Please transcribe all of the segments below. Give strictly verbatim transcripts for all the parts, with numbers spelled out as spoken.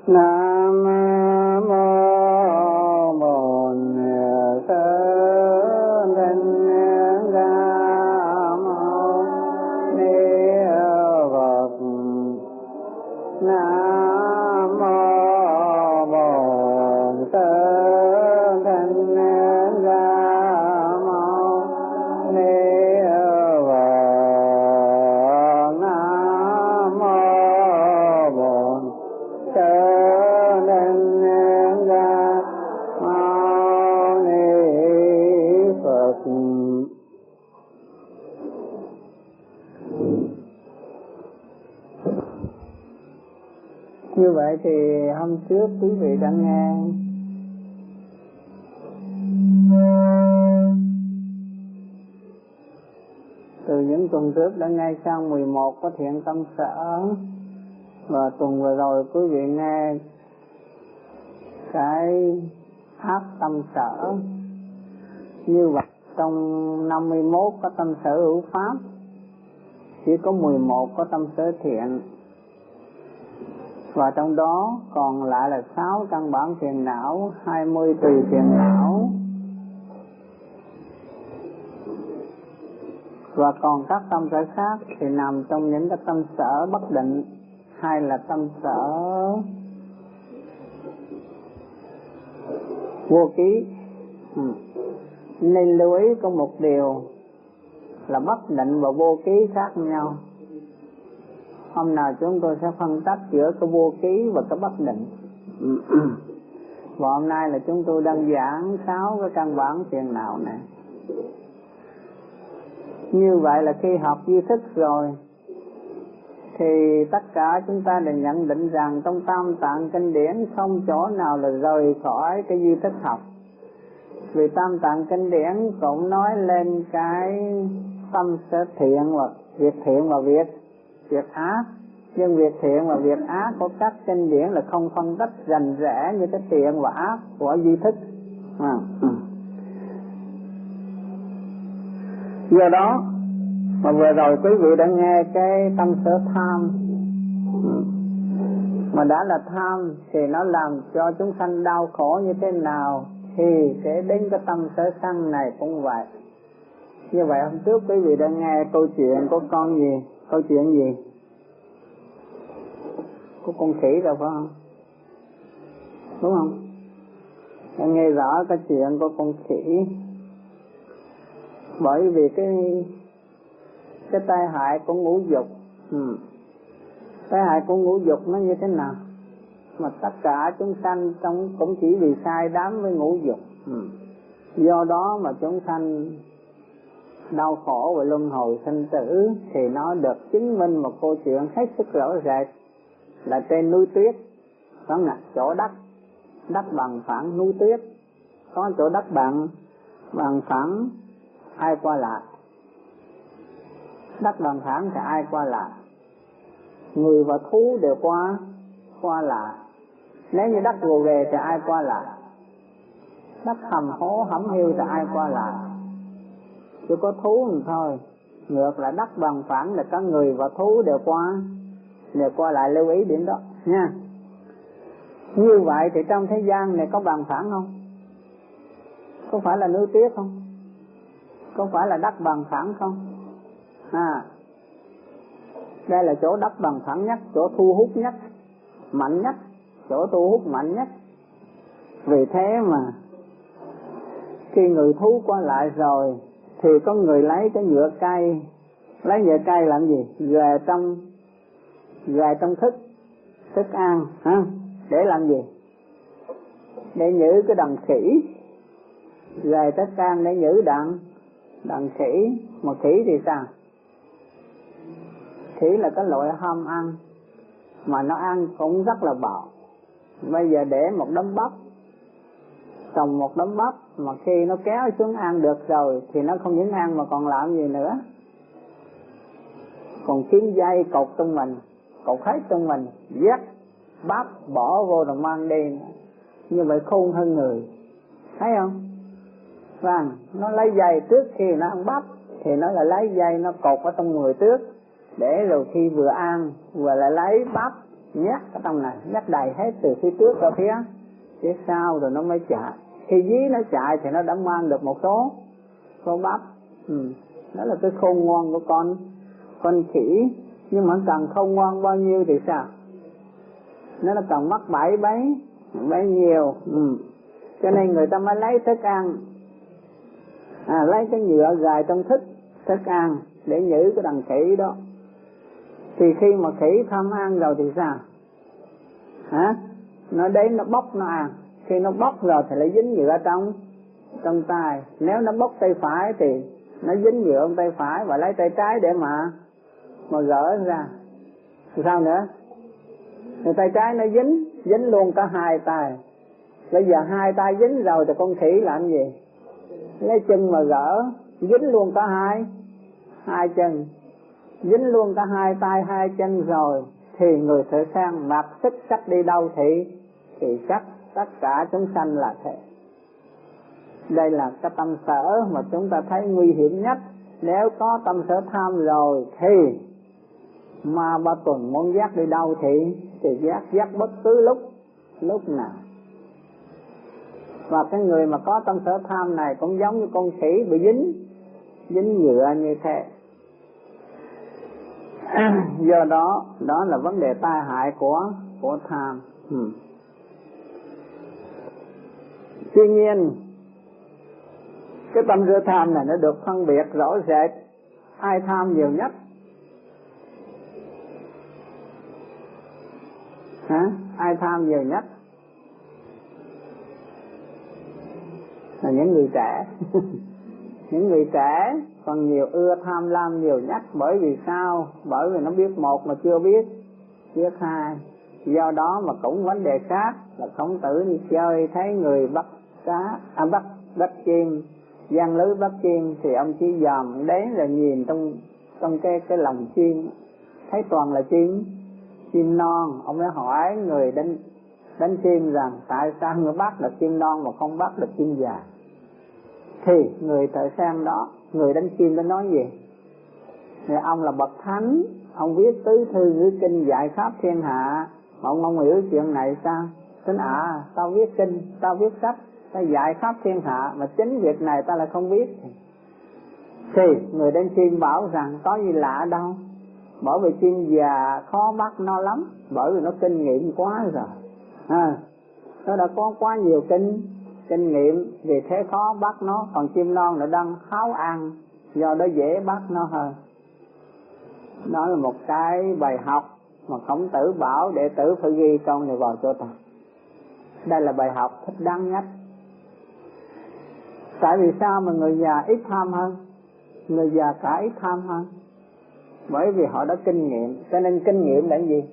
Nam mô Bổn Sư Thích Ca Mâu Ni Phật. Nam mô Bổn Sư Thích Ca Mâu Ni Phật. Nam mô Bổn Sư Như vậy thì hôm trước quý vị đã nghe từ những tuần trước đã nghe sang mười một có thiện tâm sở, và tuần vừa rồi quý vị nghe cái ác tâm sở. Như vậy trong năm mươi mốt có tâm sở hữu pháp, chỉ có mười một có tâm sở thiện, và trong đó còn lại là sáu căn bản phiền não, hai mươi tùy phiền não, và còn các tâm sở khác thì nằm trong những cái tâm sở bất định hay là tâm sở vô ký. ừ. Nên lưu ý có một điều là bất định và vô ký khác nhau. Hôm nào chúng tôi sẽ phân tách giữa cái vô ký và cái bất định. Và hôm nay là chúng tôi đang giảng sáu cái căn bản phiền não này. Như vậy là khi học duy thức rồi thì tất cả chúng ta đều nhận định rằng trong Tam Tạng Kinh Điển không chỗ nào là rời khỏi cái duy thức học. Vì Tam Tạng Kinh Điển cũng nói lên cái tâm sở thiện và việc thiện và việc việc ác, nhưng việc thiện và việc ác của các kinh điển là không phân tích rành rẽ như cái thiện và ác của duy thức. à. Do đó mà vừa rồi quý vị đã nghe cái tâm sở tham, mà đã là tham thì nó làm cho chúng sanh đau khổ như thế nào, thì sẽ đến cái tâm sở sân này cũng vậy. Như vậy hôm trước quý vị đã nghe câu chuyện của con gì? Câu chuyện gì? Của con khỉ rồi phải không? Đúng không? Đã nghe rõ cái chuyện của con khỉ. Bởi vì cái cái tai hại của ngũ dục. ừ. Tai hại của ngũ dục nó như thế nào? Mà tất cả chúng sanh trong cũng chỉ vì sai đắm với ngũ dục. ừ. Do đó mà chúng sanh đau khổ và luân hồi sinh tử. Thì nó được chứng minh một câu chuyện hết sức rõ rệt là trên núi tuyết, có ngặt chỗ đất đất bằng phẳng núi tuyết, có chỗ đất bằng bằng phẳng ai qua lại. Đất bằng phẳng thì ai qua lại? Người và thú đều qua qua lại. Nếu như đất gồ ghề thì ai qua lại? Đất hầm hố hẩm hiu thì ai qua lại? Chỉ có thú mình thôi. Ngược lại đất bằng phẳng là có người và thú đều qua đều qua lại, lưu ý điểm đó nha. Như vậy thì trong thế gian này có bằng phẳng không? Có phải là núi tuyết không? Có phải là đất bằng phẳng không? À, đây là chỗ đất bằng phẳng nhất, chỗ thu hút nhất, mạnh nhất, chỗ thu hút mạnh nhất. Vì thế mà khi người thú qua lại rồi thì có người lấy cái nhựa cây, lấy nhựa cây làm gì? Về trong về trong thức thức ăn ha, để làm gì? Để nhử cái đàn khỉ. Về thức ăn để nhử đàn đàn khỉ. Mà khỉ thì sao? Khỉ là cái loại ham ăn, mà nó ăn cũng rất là bạo. Bây giờ để một đống bắp, trồng một đống bắp, mà khi nó kéo xuống ăn được rồi thì nó không những ăn mà còn làm gì nữa, còn kiếm dây cột trong mình, cột hết trong mình, vét bắp bỏ vô rồi mang đi. Như vậy khôn hơn người, thấy không? Vâng, nó lấy dây trước khi nó ăn bắp thì nó lại lấy dây nó cột ở trong người trước, để rồi khi vừa ăn vừa lại lấy bắp nhét ở trong này, nhét đầy hết từ phía trước ra phía phía sau rồi nó mới chạy. Khi dí nó chạy thì nó đã mang được một số số bắp. Ừ. Đó là cái khôn ngoan của con con khỉ. Nhưng mà cần khôn ngoan bao nhiêu thì sao? Nó là cần mắc bẫy bấy bấy nhiều. Ừ. Cho nên người ta mới lấy thức ăn, à, lấy cái nhựa gài trong thức thức ăn để giữ cái đàn khỉ đó. Thì khi mà khỉ tham ăn rồi thì sao? Hả? Nó đến nó bóc nó ăn. Khi nó bóc rồi thì lại dính nhựa trong trong tay. Nếu nó bóc tay phải thì nó dính nhựa trong tay phải và lấy tay trái để mà mà gỡ ra. Sao nữa? Rồi tay trái nó dính dính luôn cả hai tay. Bây giờ hai tay dính rồi thì con khỉ làm gì? Lấy chân mà gỡ, dính luôn cả hai hai chân, dính luôn cả hai tay hai chân rồi thì người thợ săn mặc sức sách đi đâu thì thì chắc tất cả chúng sanh là thế. Đây là cái tâm sở mà chúng ta thấy nguy hiểm nhất. Nếu có tâm sở tham rồi thì ma ba tuần muốn dắt đi đâu thì thì dắt dắt bất cứ lúc lúc nào. Và cái người mà có tâm sở tham này cũng giống như con khỉ bị dính dính nhựa như thế. Do đó đó là vấn đề tai hại của của tham. Ừ. Tuy nhiên cái tâm sở tham này nó được phân biệt rõ rệt. Ai tham nhiều nhất? Hả? Ai tham nhiều nhất? Là những người trẻ. Những người trẻ còn nhiều ưa tham lam nhiều nhất. Bởi vì sao? Bởi vì nó biết một mà chưa biết biết hai. Do đó mà cũng vấn đề khác là Khổng Tử đi chơi thấy người bắt cá, à, bắt bắt chim, giăng lưới bắt chim thì ông chỉ dòm đến rồi nhìn trong trong cái cái lồng chim thấy toàn là chim chim non. Ông mới hỏi người đánh đánh chim rằng tại sao người bắt được chim non mà không bắt được chim già? Thì người thợ săn đó, người đánh chim đó nói gì? Thì ông là bậc thánh, ông viết tứ thư ngữ kinh dạy khắp thiên hạ, mà ông không hiểu chuyện này sao? Tính à, tao viết kinh, tao viết sách, tao dạy khắp thiên hạ, mà chính việc này tao lại không biết. Thì người đánh chim bảo rằng có gì lạ đâu, bởi vì chim già khó bắt nó lắm, bởi vì nó kinh nghiệm quá rồi. À, nó đã có quá nhiều kinh kinh nghiệm, vì thế khó bắt nó. Còn chim non nó đang kháo ăn, do đó dễ bắt nó hơn. Đó là một cái bài học mà Khổng Tử bảo đệ tử phải ghi câu này vào cho ta. Đây là bài học thích đáng nhất. Tại vì sao mà người già ít tham hơn? Người già cả ít tham hơn. Bởi vì họ đã kinh nghiệm. Cho nên kinh nghiệm là gì?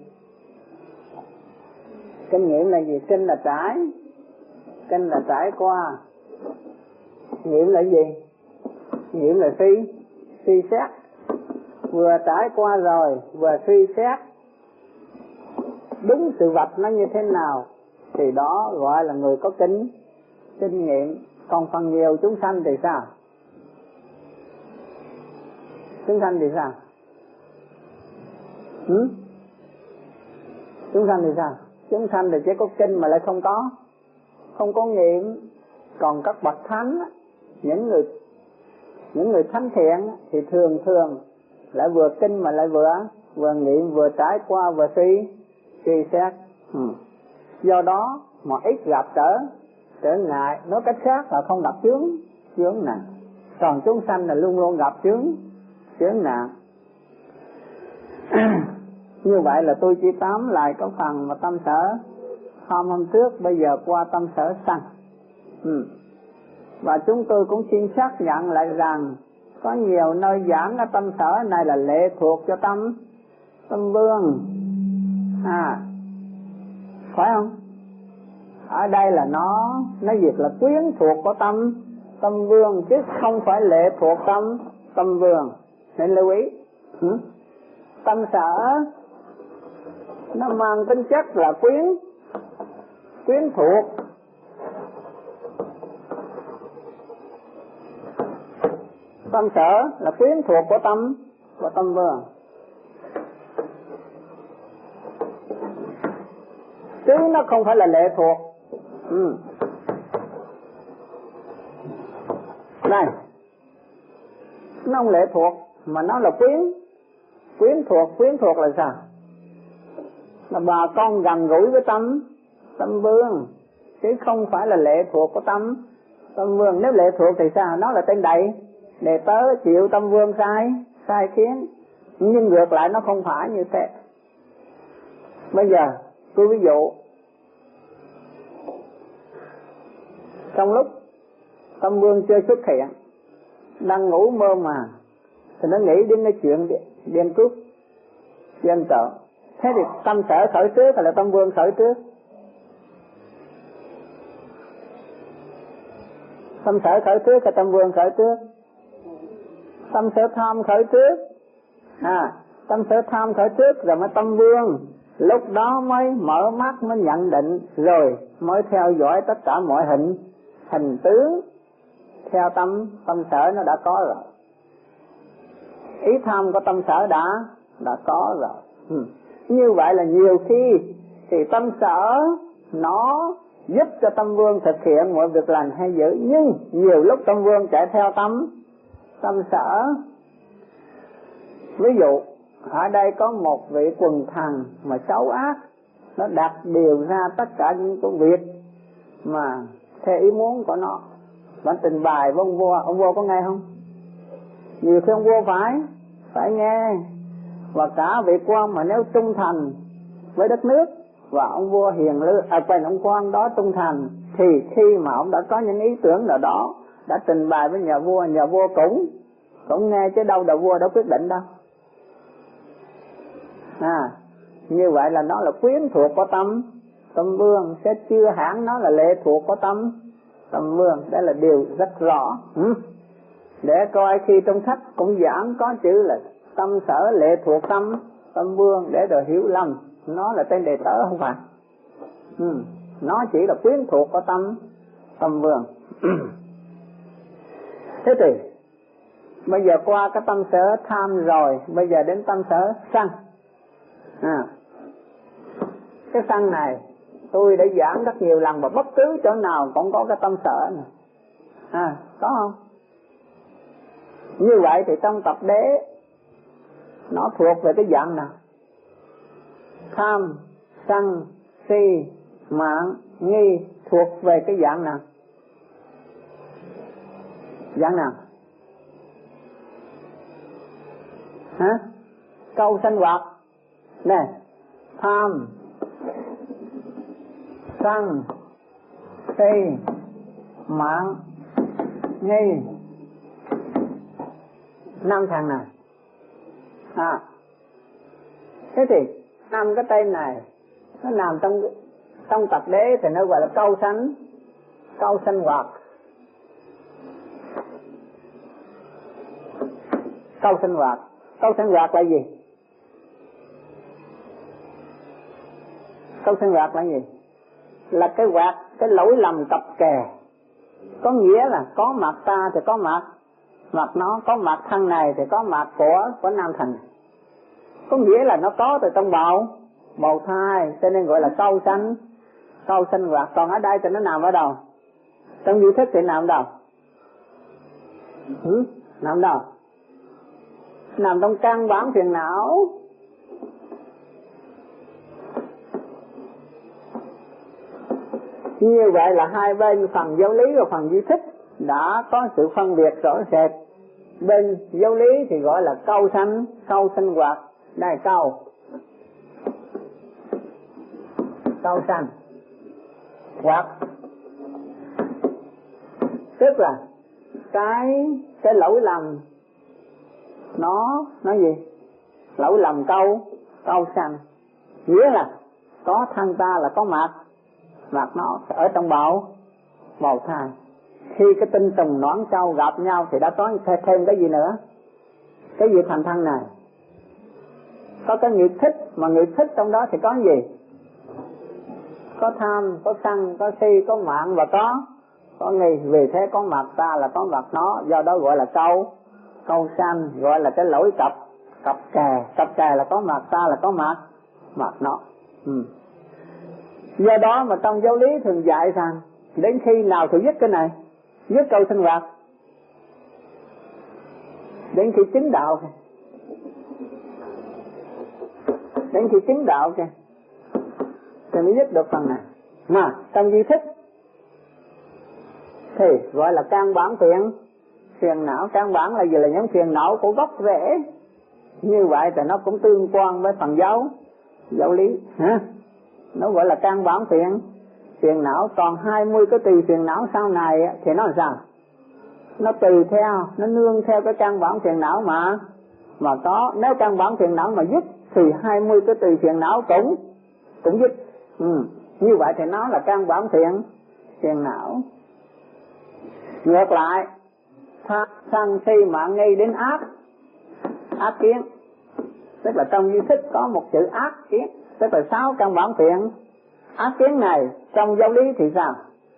Kinh nghiệm là gì? Kinh là trải, kinh là trải qua. Nghiệm là gì? Nghiệm là suy suy xét. Vừa trải qua rồi vừa suy xét đúng sự vật nó như thế nào thì đó gọi là người có kinh kinh nghiệm. Còn phần nhiều chúng sanh thì sao? Chúng sanh thì sao? Ừ? Chúng sanh thì sao? Chúng sanh thì chỉ có kinh mà lại không có không có nghiệm. Còn các bậc thánh, những người những người thánh thiện thì thường thường lại vừa kinh mà lại vừa vừa nghiệm, vừa trải qua vừa suy suy xét. Ừ. Do đó mà ít gặp trở trở ngại. Nói cách khác là không gặp chướng chướng nạn. Còn chúng sanh là luôn luôn gặp chướng chướng nạn. Như vậy là tôi chỉ tóm lại cái phần mà tâm sở hôm hôm trước, bây giờ qua tâm sở sân. Ừ. Và chúng tôi cũng xin xác nhận lại rằng có nhiều nơi giảng cái tâm sở này là lệ thuộc cho tâm tâm vương. À, phải không? Ở đây là nó nó việc là quyến thuộc của tâm tâm vương chứ không phải lệ thuộc tâm tâm vương. Nên lưu ý. Ừ? Tâm sở nó mang tính chất là quyến quyến thuộc. Tâm sở là quyến thuộc của tâm của tâm vương. chứ nó không phải là lệ thuộc. Ừ. Này, nó không lệ thuộc mà nó là quyến. Quyến thuộc, quyến thuộc là sao? Là bà con gần gũi với tâm tâm vương, chứ không phải là lệ thuộc của tâm tâm vương. Nếu lệ thuộc thì sao? Nó là tên đậy, đệ tớ chịu tâm vương sai sai khiến. Nhưng ngược lại nó không phải như thế. Bây giờ tôi ví dụ, trong lúc tâm vương chưa xuất hiện, đang ngủ mơ màng, thì nó nghĩ đến cái chuyện điên cướp điên trộm. Thế thì tâm sở khởi trước hay là tâm vương khởi trước? Tâm sở khởi trước hay tâm vương khởi trước? Tâm sở tham khởi trước. À, tâm sở tham khởi trước rồi mới tâm vương. Lúc đó mới mở mắt, mới nhận định, rồi mới theo dõi tất cả mọi hình hình tướng theo tâm tâm sở nó đã có rồi. Ý tham của tâm sở đã đã có rồi. Ừ. Như vậy là nhiều khi thì tâm sở nó giúp cho tâm vương thực hiện mọi việc lành hay dữ, nhưng nhiều lúc tâm vương chạy theo tâm tâm sở. Ví dụ ở đây có một vị quần thần mà xấu ác, nó đặt điều ra tất cả những công việc mà theo ý muốn của nó, vẫn trình bày với ông vua. Ông vua có nghe không? Nhiều khi ông vua phải phải nghe. Và cả vị quan mà nếu trung thành với đất nước và ông vua hiền lương, à quên, ông quan đó trung thành, thì khi mà ông đã có những ý tưởng nào đó đã trình bày với nhà vua, nhà vua cũng cũng nghe, chứ đâu là vua đã quyết định đâu. À, như vậy là nó là quyến thuộc của tâm tâm vương, sẽ chưa hẳn nó là lệ thuộc của tâm tâm vương. Đây là điều rất rõ. Ừ. Để coi khi trong sách cũng giảng có chữ là tâm sở lệ thuộc tâm tâm vương, để rồi hiểu lầm nó là tên đệ tớ, không phải. Ừ. Nó chỉ là quyến thuộc của tâm tâm vương. Thế thì bây giờ qua cái tâm sở tham rồi, bây giờ đến tâm sở sân. À, cái sân này tôi đã giảng rất nhiều lần, và bất cứ chỗ nào cũng có cái tâm sở này. À, có không? Như vậy thì trong tập đế nó thuộc về cái dạng nào? Tham, sân, si, mạn, nghi thuộc về cái dạng nào? Dạng nào? Hả? Câu sanh hoạt nè, tham, sân, si, mạn, nghi, năm thằng này. À, thế thì năm cái tên này nó nằm trong trong tập đế thì nó gọi là câu sanh câu sanh hoạt. Câu sanh hoạt, câu sanh hoạt là gì? Câu sanh hoạt là gì? Là cái hoạt, cái lỗi lầm cặp kè. Có nghĩa là có mặt ta thì có mặt mặt nó, có mặt thân này thì có mặt của của nam thần. Có nghĩa là nó có từ trong bầu bầu thai, cho nên gọi là câu sanh câu sanh hoạt. Còn ở đây thì nó nằm ở đâu? Trong duy thức thì nằm đâu? Ừ? Nằm đâu? Nằm trong căn bản phiền não. Như vậy là hai bên phần giáo lý và phần duy thức đã có sự phân biệt rõ rệt. Bên giáo lý thì gọi là câu sanh câu sanh hoạt. Đây câu câu sanh hoạt, tức là cái cái lỗi lầm nó nó gì? Lỗi lầm câu câu sanh, nghĩa là có thân ta là có mặt mặt nó ở trong bầu bầu thai. Khi cái tinh trùng nõn trâu gặp nhau thì đã có thêm cái gì nữa? Cái gì thành thân này? Có cái nghiệp thích, mà nghiệp thích trong đó thì có gì? Có tham, có sân, có si, có mạn và có có nghi. Vì thế có mặt ta là có mặt nó, do đó gọi là câu câu sanh, gọi là cái lỗi cặp cặp kè. Cặp kè là có mặt ta là có mặt mặt nó. Ừ. Do đó mà trong giáo lý thường dạy rằng đến khi nào thì dứt cái này, dứt câu sinh hoạt, đến khi chứng đạo, đến khi chứng đạo kìa thì mới dứt được phần này. Mà trong duy thức thì gọi là căn bản phiền phiền não. Căn bản là gì? Là những phiền não của gốc rễ. Như vậy thì nó cũng tương quan với phần giáo giáo lý ha. Nó gọi là căn bản phiền phiền não. Còn hai mươi cái tùy phiền não sau này thì nó làm sao? Nó tùy theo, nó nương theo cái căn bản phiền não mà mà có. Nếu căn bản phiền não mà dứt thì hai mươi cái tùy phiền não cũng cũng dứt. Ừ. Như vậy thì nó là căn bản phiền phiền não. Ngược lại, sân si mạng nghi đến ác ác kiến, tức là trong duy thức có một chữ ác kiến, tức là sáu căn bản phiền ác kiến này. Trong giáo lý thì sao?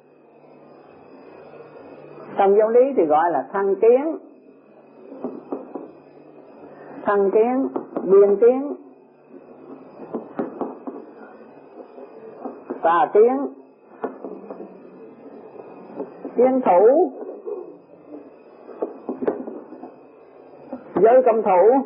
Trong giáo lý thì gọi là thân kiến, thân kiến, biên kiến, tà kiến, kiến thủ, giới cấm thủ,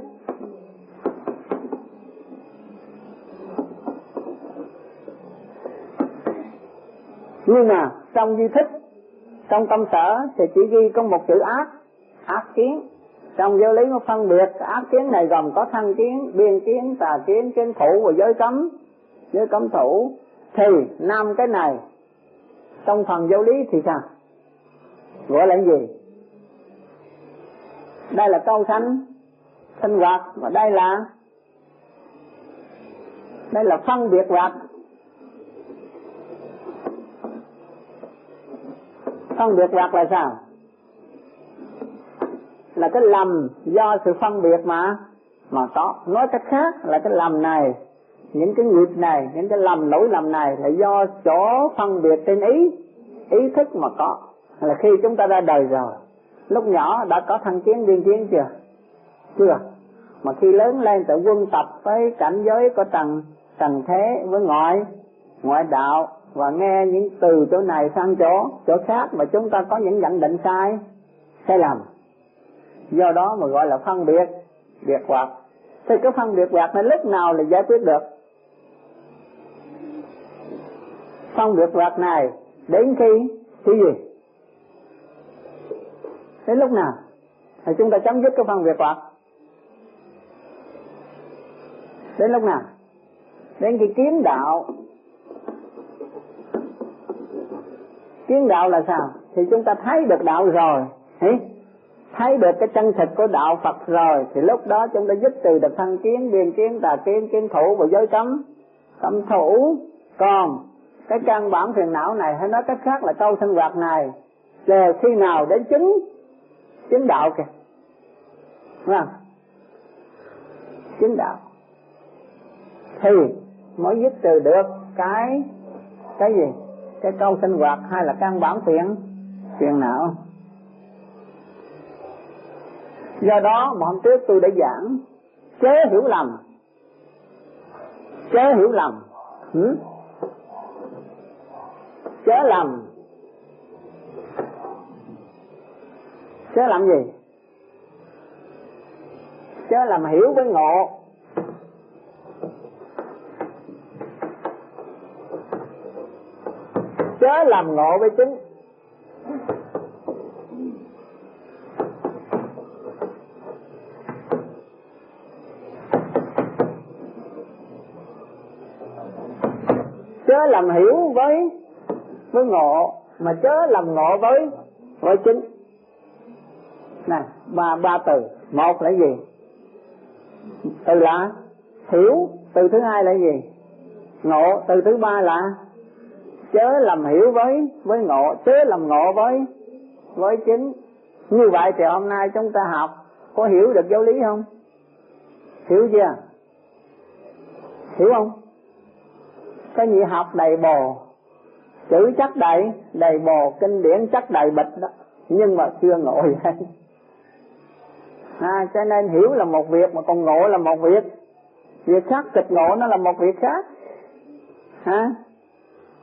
nhưng mà trong duy thức, trong tâm sở thì chỉ ghi có một chữ ác, ác kiến. Trong giáo lý nó phân biệt ác kiến này gồm có thân kiến, biên kiến, tà kiến, kiến thủ và giới cấm, giới cấm thủ. Thì năm cái này trong phần giáo lý thì sao? Gọi là gì? Đây là câu sanh sinh hoạt, và đây là đây là phân biệt hoạt. Phân biệt hoạt là sao? Là cái lầm do sự phân biệt mà mà có. Nói cách khác là cái lầm này, những cái nghiệp này, những cái lầm lỗi lầm này là do chỗ phân biệt trên ý ý thức mà có. Là khi chúng ta ra đời rồi, lúc nhỏ đã có thân kiến biên kiến chưa? Chưa. Mà khi lớn lên tự quân tập với cảnh giới của trần trần thế với ngoại ngoại đạo, và nghe những từ chỗ này sang chỗ chỗ khác mà chúng ta có những nhận định sai sai lầm. Do đó mà gọi là phân biệt biệt hoạt. Thì cái phân biệt hoạt này lúc nào là giải quyết được? Phân biệt hoạt này đến khi cái gì? Đến lúc nào thì chúng ta chấm dứt cái phân biệt hoạt? Đến lúc nào? Đến khi kiến đạo. Kiến đạo là sao? Thì chúng ta thấy được đạo rồi, thấy được cái chân thực của đạo Phật rồi, thì lúc đó chúng ta dứt trừ được thân kiến, biên kiến, tà kiến, kiến thủ và giới cấm cấm thủ. Còn cái căn bản phiền não này, hay nói cách khác là câu sinh hoạt này, chờ khi nào đến chứng chứng đạo kìa, đúng không? Chứng đạo thì mới dứt trừ được cái cái gì? Cái câu sinh hoạt hay là căn bản phiền phiền não. Do đó mà hôm trước tôi đã giảng chớ hiểu lầm, chớ hiểu lầm, ừ? Chớ lầm, chớ làm gì? Chớ làm hiểu với ngộ. Chớ làm ngộ với chứng. Chớ làm hiểu với với ngộ, mà chớ làm ngộ với với chứng. Này, ba ba từ. Một là gì? Từ là hiểu. Từ thứ hai là gì? Ngộ. Từ thứ ba là chớ làm hiểu với với ngộ, chớ làm ngộ với với chứng. Như vậy thì hôm nay chúng ta học có hiểu được giáo lý không? Hiểu chưa? Hiểu không? Cái gì học đầy bồ, chữ chắc đầy đầy bồ, kinh điển chắc đầy bịch đó, nhưng mà chưa ngộ vậy. À, cho nên hiểu là một việc mà còn ngộ là một việc. Việc khác, trực ngộ nó là một việc khác. Hả?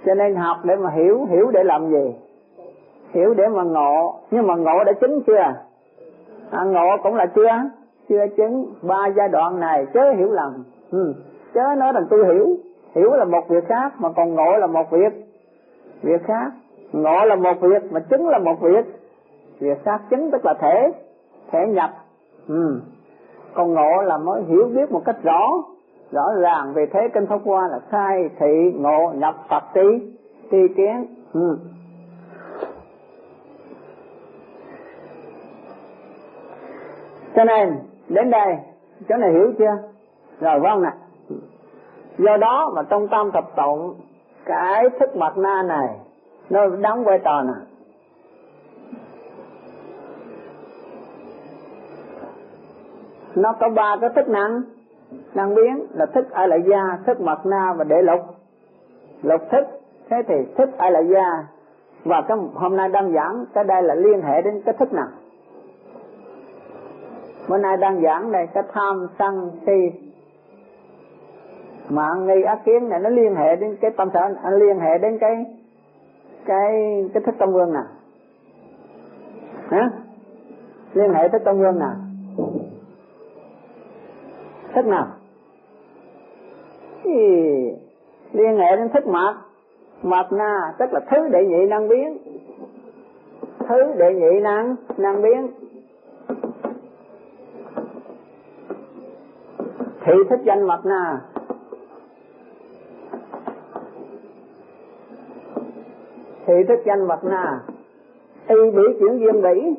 Cho nên học để mà hiểu, hiểu để làm gì? Hiểu để mà ngộ. Nhưng mà ngộ đã chứng chưa? À, ngộ cũng là chưa, chưa chứng. Ba giai đoạn này chớ hiểu lầm. Ừ. Chớ nói rằng tôi hiểu. Hiểu là một việc khác, mà còn ngộ là một việc việc khác. Ngộ là một việc, mà chứng là một việc việc khác. Chứng tức là thể, thể nhập. Ừ. Còn ngộ là mới hiểu biết một cách rõ, rõ ràng về thế kinh Pháp Hoa là khai thị ngộ nhập Phật tri tri kiến. Ừ. Cho nên đến đây chỗ này hiểu chưa? Rồi vâng nè. Do đó mà trong tam thập tụng, cái thức mạt na này nó đóng vai trò nè. Nó có ba cái thức năng năng biến là thức A Lại Gia, thức mạt na và đệ lục lục thức. Thế thì thức A Lại Gia và cái hôm nay đang giảng cái đây là liên hệ đến cái thức nào? Bữa nay đang giảng đây cái tham sân si mạng nghi ác kiến này, nó liên hệ đến cái tâm sở, nó liên hệ đến cái cái cái thức tâm vương nào? Hả? Liên hệ thức tâm vương nào? Thức nào? Ý, liên hệ đến thức mạt mạt na, tức là thứ đệ nhị năng biến. Thứ đệ nhị năng năng biến. Thị thức danh mạt na. Thị thức danh mạt na. Y bỉ chuyển duyên bỉ.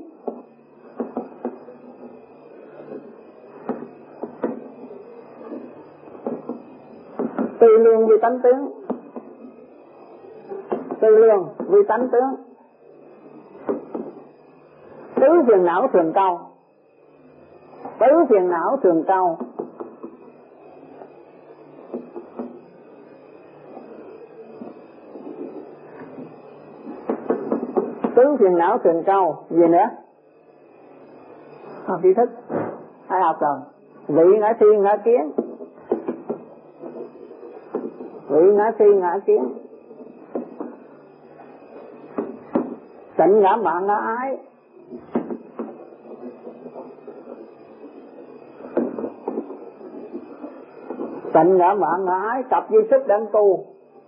Tư lương vi tánh tướng. Tư lương vi tánh tướng. Tứ phiền não thường câu. Tứ phiền não thường câu. Tứ phiền não thường câu. Gì nữa? Học tri thức. Ai học rồi? Vị ngã thi ngã kiến. Vị ngã thi ngã kiến. Tịnh ngã mạn ngã ái. Tịnh ngã mạn ngã ái. Tập duy sức đang tu.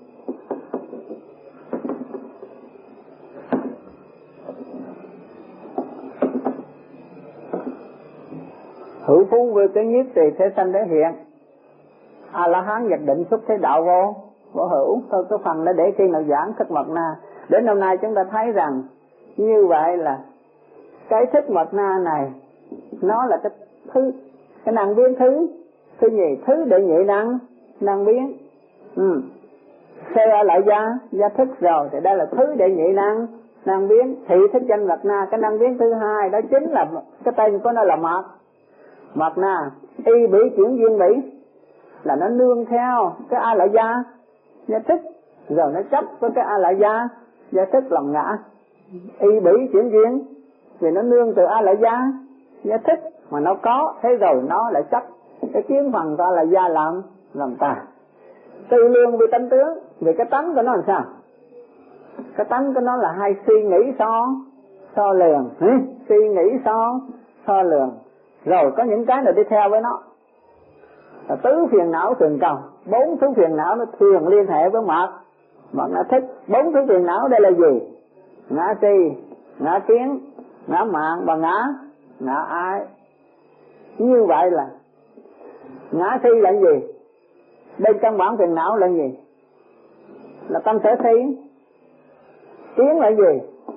Hữu phú với cái nhiếp tùy thế sanh để hiện. A La Hán nhập định xuất thế đạo vô vô hữu. Thôi cái phần đó để khi nào giảng thức mạt na. Đến hôm nay chúng ta thấy rằng như vậy là cái thức mạt na này nó là cái thứ, cái năng biến thứ thứ nhì, thứ đệ nhị năng năng biến. Ừ. Xe lại gia gia thức rồi thì đây là thứ đệ nhị năng năng biến. Thị thức danh mạt na, cái năng biến thứ hai đó chính là cái tên của nó là mạt mạt na. Y bỉ chuyển duyên bỉ là nó nương theo cái A Lại Gia gia thức, rồi nó chấp với cái A Lại Gia gia thức làm ngã. Y bỉ chuyển duyên vì nó nương từ A Lại Gia gia thức mà nó có, thế rồi nó lại chấp cái kiến phần A Lại Gia làm làm tà. Tư lương vì tánh tướng, vì cái tánh của nó làm sao? Cái tánh của nó là hay suy nghĩ so so lường, ừ? suy nghĩ so so lường, rồi có những cái này đi theo với nó. Là tứ phiền não thường cầu. Bốn thứ phiền não nó thường liên hệ với mạt mạt na thích. Bốn thứ phiền não đây là gì? Ngã si, ngã kiến, ngã mạn và ngã ngã ái. Như vậy là ngã si là gì? Bên trong bản phiền não là gì? Là tâm sở si. Kiến là gì?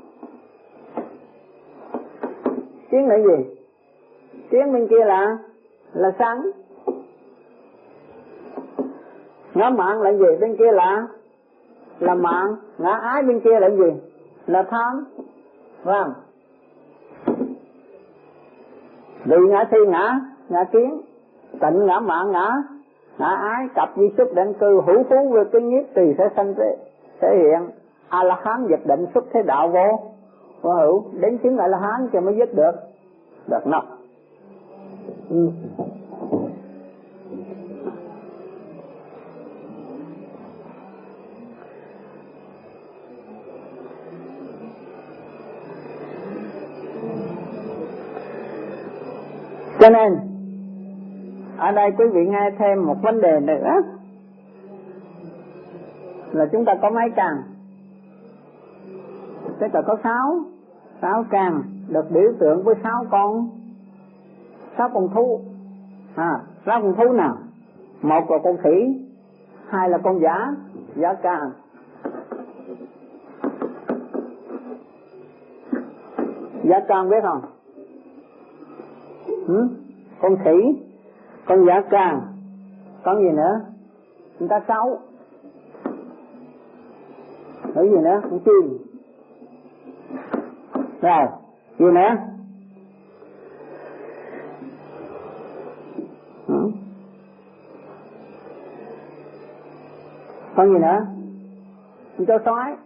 Kiến là gì? Kiến bên kia là là sân. Ngã mạn là gì? Bên kia là là mạn. Ngã ái bên kia là gì? Là tham. Vâng. Vì ngã thi ngã ngã kiến, tịnh ngã mạn ngã ngã ái, cặp duy xuất định cư, hữu phú với cái nhiếp tùy sẽ sanh thể hiện. A La Hán dịch định xuất thế đạo vô vô hữu. Đến chứng A La Hán thì mới dứt được được nó. Ừ. Cho nên ở đây quý vị nghe thêm một vấn đề nữa là chúng ta có mấy căn, tức là có sáu sáu căn được biểu tượng với sáu con sáu con thú. À, sáu con thú nào? Một là con khỉ, hai là con giả giả càng, giả càng biết không? Ừ? Con khỉ, con giả càng, con gì nữa? Chúng ta sáu. Cái gì nữa? Con chim. Rồi, gì nữa? Ừ. Con gì nữa? Con chó sói.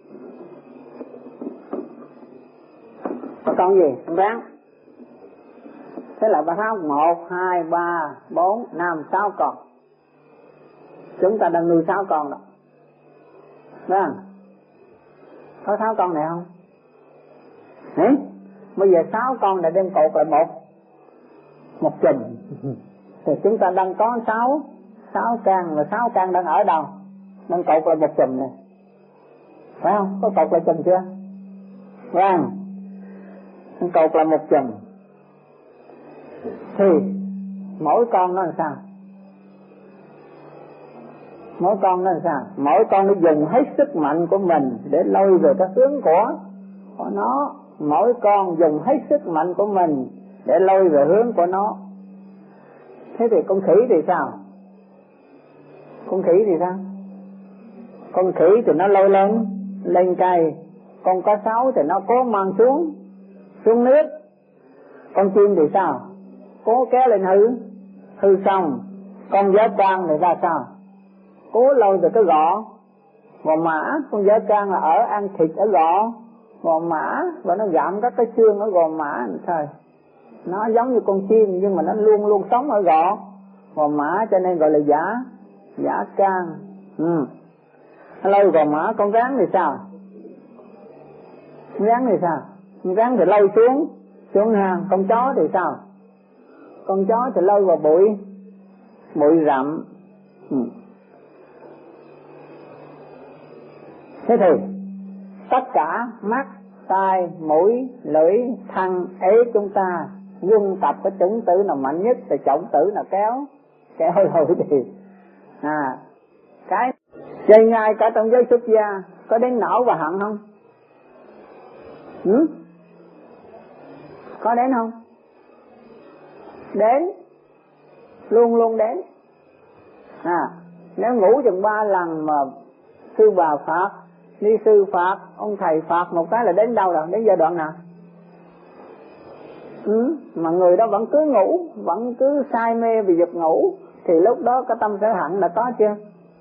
Có con gì? Con rắn. Thế là bà tháo một, hai, ba, bốn, năm, sáu con. Chúng ta đang nuôi sáu con đó. Đó. Có sáu con này không? Đấy. Bây giờ sáu con này đem cột lại một một chùm. Thì chúng ta đang có sáu sáu căn, mà sáu căn đang ở đâu? Đang cột lại một chùm này, phải không? Có cột lại chùm chưa? Vâng. Đang cột lại một chùm. Thì mỗi con nó làm sao? Mỗi con nó làm sao? Mỗi con nó dùng hết sức mạnh của mình để lôi về cái hướng của của nó. Mỗi con dùng hết sức mạnh của mình để lôi về hướng của nó. Thế thì con khỉ thì sao? Con khỉ thì sao? Con khỉ thì nó lôi lên lên cây. Con cá sấu thì nó cố mang xuống xuống nước. Con chim thì sao? Cố kéo lên hư hư xong. Con dở trang thì ra sao? Cố lôi về cái gọ gò mã. Con dở trang là ở ăn thịt ở gọ gò mã, và nó gặm các cái xương ở gò mã. Thôi, nó giống như con chim nhưng mà nó luôn luôn sống ở gọ gò mã, cho nên gọi là giả giả can. Ừ. Nó lôi gò mã. Con rắn thì sao? Con rắn thì sao? Con rắn thì lôi xuống xuống hang. Con chó thì sao? Con chó thì lôi vào bụi bụi rậm. Ừ. Thế thì tất cả mắt, tai, mũi, lưỡi, thân, ế chúng ta quân tập cái chủng tử nào mạnh nhất thì chủng tử nào kéo kéo rồi thì à cái chơi ngay cả trong giới xuất gia có đến não và hận không? Ừ? Có đến không? Đến, luôn luôn đến. À, nếu ngủ chừng ba lần mà sư bà phạt, đi sư phạt, ông thầy phạt một cái là đến đâu rồi? Đến giai đoạn nào? Ừ, mà người đó vẫn cứ ngủ, vẫn cứ say mê vì giấc ngủ, thì lúc đó cái tâm sở hận đã có chưa?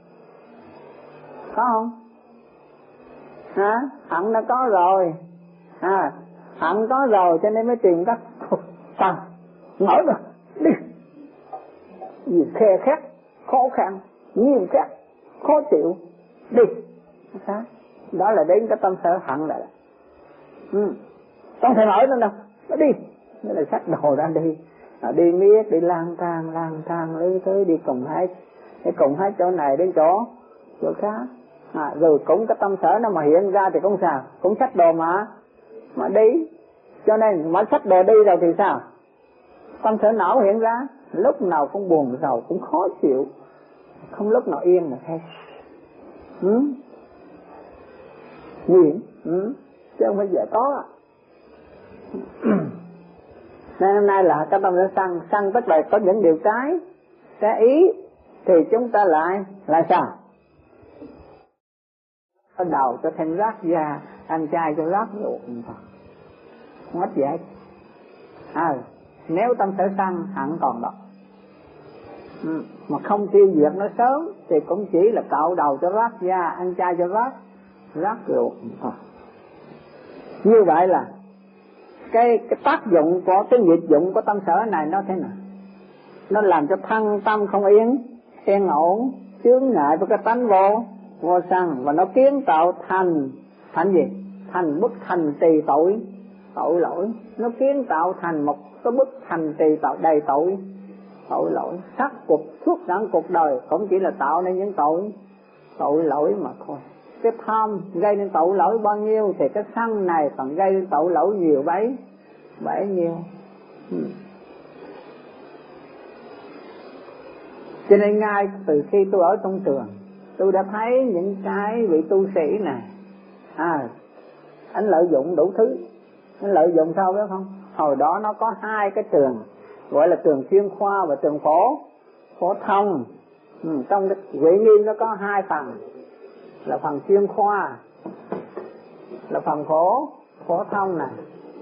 Có không? Hả? Hận đã có rồi. À, hận có rồi cho nên mới tìm cách sao? Mở ra, đi. Gì khe khét, khó khăn, nghiêm khắc, khó chịu, đi. Sao? Đó là đến cái tâm sở hận lại. Ừ. Không thể nổi nữa đâu, nó đi. Nó là xách đồ ra đi. À, đi miết, đi lang thang, lang thang, lấy tới đi cùng hết. Đi cùng hết chỗ này đến chỗ, chỗ khác. À, rồi cũng cái tâm sở nó mà hiện ra thì cũng sao? Cũng xách đồ mà, mà đi. Cho nên mà xách đồ đi rồi thì sao? Tâm sở não hiện ra, lúc nào cũng buồn rầu, cũng khó chịu. Không lúc nào yên là hết. Ừ? Nguyện, ừ? Chứ không phải giờ có. Nên hôm nay là các tâm sở sân, sân tức là có những điều trái, trái ý, thì chúng ta lại, lại sao? Ở đầu cho thêm rác da, ăn chay cho rác ruột. Không ít vậy. À, nếu tâm sở sân hẳn còn đó. Ừ, mà không tiêu diệt nó sớm thì cũng chỉ là cạo đầu cho rác da, ăn chay cho rác rác ruột. À. Như vậy là cái cái tác dụng của cái nghiệp dụng của tâm sở này nó thế nào? Nó làm cho thân tâm không yên, yên ổn, chướng ngại với cái tánh vô vô sân, và nó kiến tạo thành thành gì? Thành bức thành trì tội tội lỗi, nó kiến tạo thành một cái bức thành trì tạo đầy tội, tội lỗi, sát cuộc suốt đoạn cuộc đời cũng chỉ là tạo nên những tội, tội lỗi mà thôi. Cái tham gây nên tội lỗi bao nhiêu thì cái sân này còn gây nên tội lỗi nhiều bấy, bấy nhiêu. Ừ. Cho nên ngay từ khi tôi ở trong trường, tôi đã thấy những cái vị tu sĩ này, à, anh lợi dụng đủ thứ. Anh lợi dụng sao biết không? Hồi đó nó có hai cái trường, gọi là trường chuyên khoa và trường phổ phổ thông. Ừ, trong Huệ Nghiêm nó có hai phần, là phần chuyên khoa, là phần phổ phổ thông này.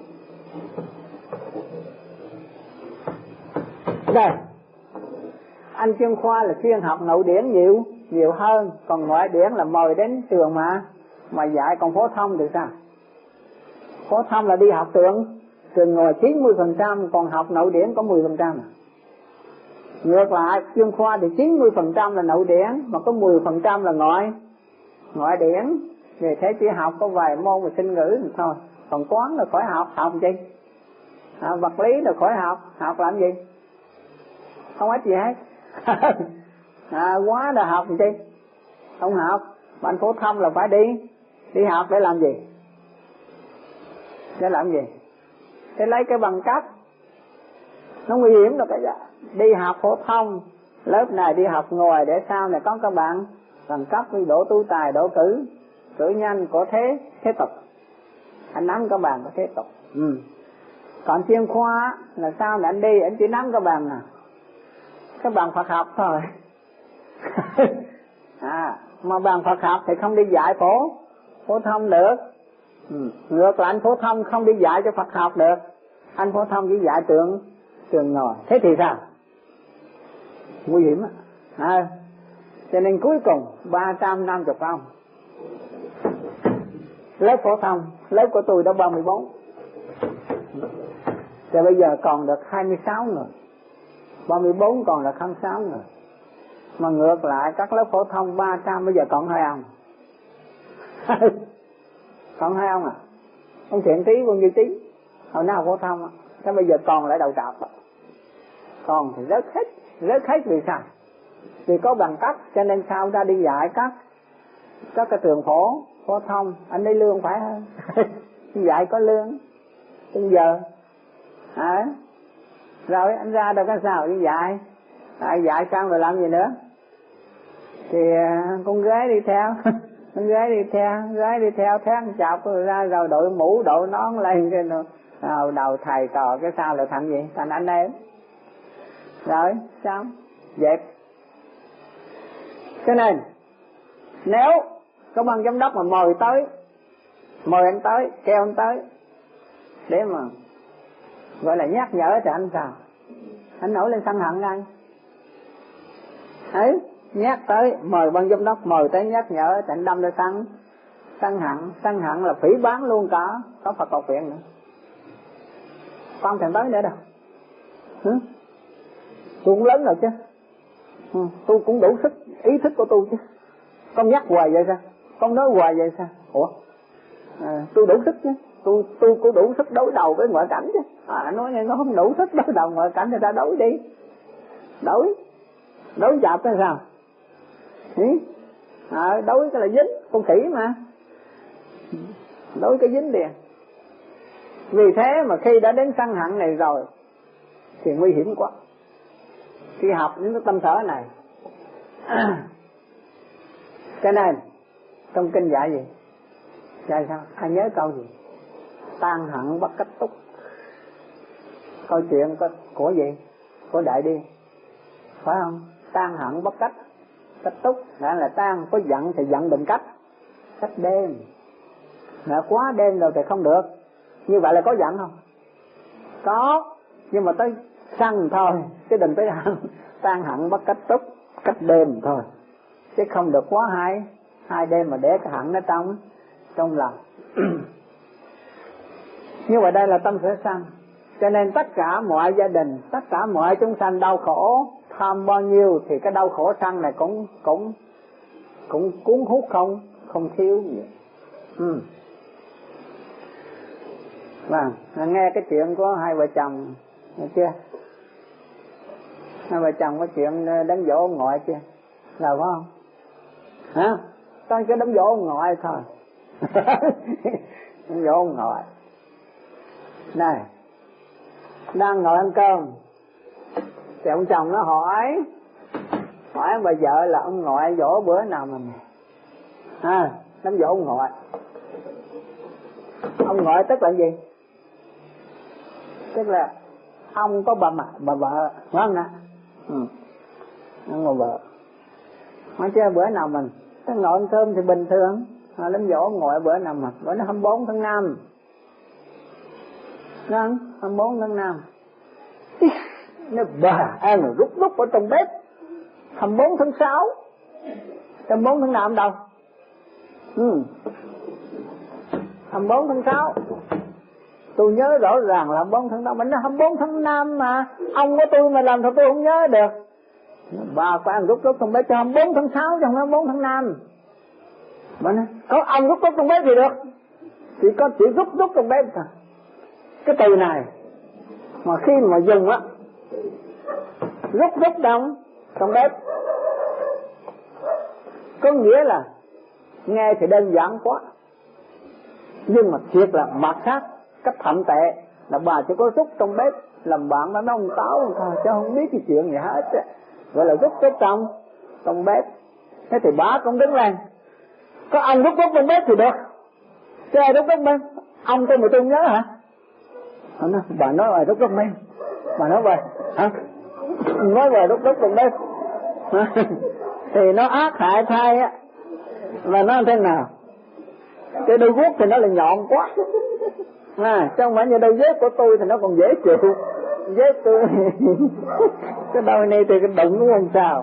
Đây, anh chuyên khoa là chuyên học nội điển nhiều nhiều hơn, còn ngoại điển là mời đến trường mà mà dạy. Còn phổ thông thì sao? Phổ thông là đi học trường trường ngồi chín mươi phần trăm, còn học nội điển có mười phần trăm. Ngược lại chuyên khoa thì chín mươi phần trăm là nội điển, mà có mười phần trăm là ngoại ngoại điển. Vì thế chỉ học có vài môn về sinh ngữ thì thôi. Còn toán là khỏi học, học gì? À, vật lý là khỏi học, học làm gì? Không ít gì hết. À, hóa là học gì? Không học. Bạn phổ thông là phải đi đi học để làm gì? Để làm gì? Để lấy cái bằng cấp. Nó nguy hiểm đâu cả. Đi học phổ thông, lớp này đi học ngồi để sau này có các bạn bằng cấp với đỗ tú tài, đỗ cử, cử nhân, có thế, thế tục. Anh nắm các bạn có thế tục. Ừ. Còn chuyên khoa là sao này anh đi, anh chỉ nắm các bạn à, các bạn Phật học thôi. À, mà bằng Phật học thì không đi dạy phổ phổ thông được. Ừ. Ngược lại anh phổ thông không đi dạy cho Phật học được, anh phổ thông chỉ dạy trường trường ngồi. Thế thì sao? Nguy hiểm á. À, cho nên cuối cùng ba trăm năm mươi ông lớp phổ thông, lớp của tôi đã ba mươi bốn, rồi bây giờ còn được hai mươi sáu người, ba mươi bốn còn là hai mươi sáu người. Mà ngược lại các lớp phổ thông ba trăm bây giờ còn hai ông. Còn hai ông à? Ông Thiện Trí, Vương Duy Trí, hồi nào phổ thông á, thế bây giờ còn lại đầu trọc. Còn thì rớt hết, rớt hết vì sao? Vì có bằng cấp cho nên sao ra đi dạy các các cái trường phổ phổ thông, anh đi lương phải hơn. Dạy có lương bây giờ à, rồi anh ra đâu có sao đi dạy. À, dạy xong rồi làm gì nữa? Thì con gái đi theo. Con gái đi theo, gái đi theo thét chọc rồi ra rồi đội mũ đội nón lên cái đầu, đầu thầy trò cái sao là thành gì? Thành anh em. Rồi xong dẹp. Cho nên nếu có ban giám đốc mà mời tới, mời anh tới, kêu anh tới để mà gọi là nhắc nhở thì anh sao? Anh nổi lên sân hận ngay. Ấy, nhắc tới, mời ban giám đốc mời tới nhắc nhở thì anh đâm ra sân sân hận. Sân hận là phỉ bán luôn cả có Phật học viện nữa. Con thèm tới nữa đâu. Hứ? Tôi cũng lớn rồi chứ. Ừ, tôi cũng đủ sức, ý thức của tôi chứ. Con nhắc hoài vậy sao? Con nói hoài vậy sao? Ủa? À, tôi đủ sức chứ. Tôi tôi cũng đủ sức đối đầu với ngoại cảnh chứ. À, nói nghe nó không đủ sức đối đầu ngoại cảnh thì ta đối đi. Đối. Đối chạp cái sao? Ừ? À, đối cái là dính, con khỉ mà. Đối cái dính liền. Vì thế mà khi đã đến sân hận này rồi thì nguy hiểm quá. Khi học những cái tâm sở này à, cho nên trong kinh dạy gì? Dạy sao? Ai nhớ câu gì? Tan hận bất cách túc. Câu chuyện của, của gì? Của Đại Điên, phải không? Tan hận bất cách cách túc, nghĩa là tan có giận thì giận định cách cách đêm. Là quá đêm rồi thì không được. Như vậy là có giận không? Có, nhưng mà tới sân thôi, chứ đừng tới hận. Tan hận bất cách túc, cách đêm thôi, chứ không được quá hai hai đêm mà để cái hận nó trong trong lòng. Như vậy đây là tâm sở sân. Cho nên tất cả mọi gia đình, tất cả mọi chúng sanh đau khổ, tham bao nhiêu thì cái đau khổ sân này cũng cũng cũng cuốn hút không không thiếu gì. Ừ. Vâng, nghe cái chuyện của hai vợ chồng nghe chưa? Hai vợ chồng có chuyện đánh dỗ ông ngoại chưa? Là phải không? Hả? Có cái đánh dỗ ông ngoại thôi. Đánh dỗ ông ngoại. Này, đang ngồi ăn cơm thì ông chồng nó hỏi hỏi bà vợ là ông ngoại dỗ bữa nào mà à, đánh dỗ ông ngoại. Ông ngoại tức là gì? Tức là ông có bà mặt bà vợ, phải không nè? Ừ. Ông bà vợ. Nói chứ bữa nào mình cái ngồi ăn cơm thì bình thường, à, đánh dỗ ông ngoại bữa nào mà bữa nó hai mươi bốn tháng năm. Đúng, hai mươi bốn tháng năm. Nó bà ăn rồi rút rút ở trong bếp. hai mươi bốn tháng sáu. hai mươi bốn tháng năm đâu? Ừ. hai mươi bốn tháng sáu. Tôi nhớ rõ ràng là hai mươi bốn tháng năm. Mình nói hai mươi bốn tháng năm mà ông của tôi mà làm sao tôi không nhớ được. Bà phải ăn rút rút trong bếp cho hai mươi bốn tháng sáu chứ không hai mươi bốn tháng năm. Bà nói có ông rút rút trong bếp thì được. Chỉ có chỉ rút rút trong bếp thôi. Cái từ này mà khi mà dùng á, rút rút trong trong bếp có nghĩa là nghe thì đơn giản quá, nhưng mà thiệt là mặt khác cách thậm tệ là bà chỉ có rút trong bếp làm bạn với mấy ông táo thôi, chứ không biết cái chuyện gì hết á. Gọi là rút rút trong trong bếp. Thế thì bà cũng đứng lên, có ông rút rút trong bếp thì được, chứ ai rút rút bên ông tôi mà tôi nhớ hả? Nói, bà nói về rút rút bên, bà nói về hả? Nói về rút rút trong bếp thì nó ác hại thai á, là nó thế nào? Cái đôi guốc thì nó là nhọn quá, à, chứ không phải như đôi dép của tôi thì nó còn dễ chịu. Dép tôi cái đôi này thì cái đụng cũng không sao.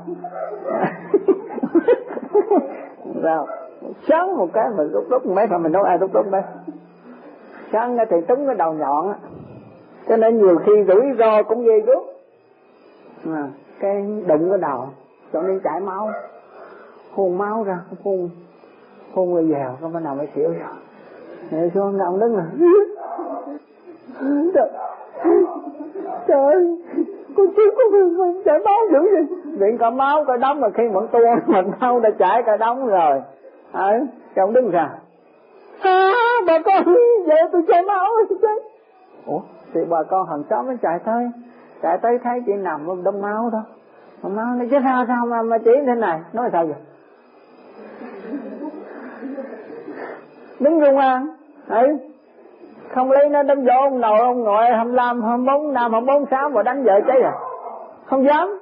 Sao? Sáng một cái mà rút rút mấy phần mình nói ai rút rút mấy. Sáng thì trúng cái đầu nhọn á, cho nên nhiều khi rủi ro cũng ghê gớm. À, cái đụng cái đầu cho nên chảy máu, phun máu ra, phun phun người dèo, có bắt nào mới xỉu rồi. Để xuống ông đứng rồi. Trời, trời ơi, con chứ con mình chảy máu dữ vậy. Viện cả máu cả đống mà khi bọn tôi mình đâu đã chảy cả đống rồi. Ờ, cho ông đứng ra. À, bà con vậy tôi chảy máu rồi chứ. Ủa, thì bà con hàng xóm nó chạy tới, chạy tới thấy chị nằm đông máu thôi. Đông máu nó chứ sao sao mà, mà chị thế này, nói sao vậy? Đứng rung ăn, ấy, không lấy nó đâm vô ông nội ông ngoại hai mươi lăm, hai mươi bốn, năm, hai mươi bốn, sáu mà đánh vợ cháy à? Không dám.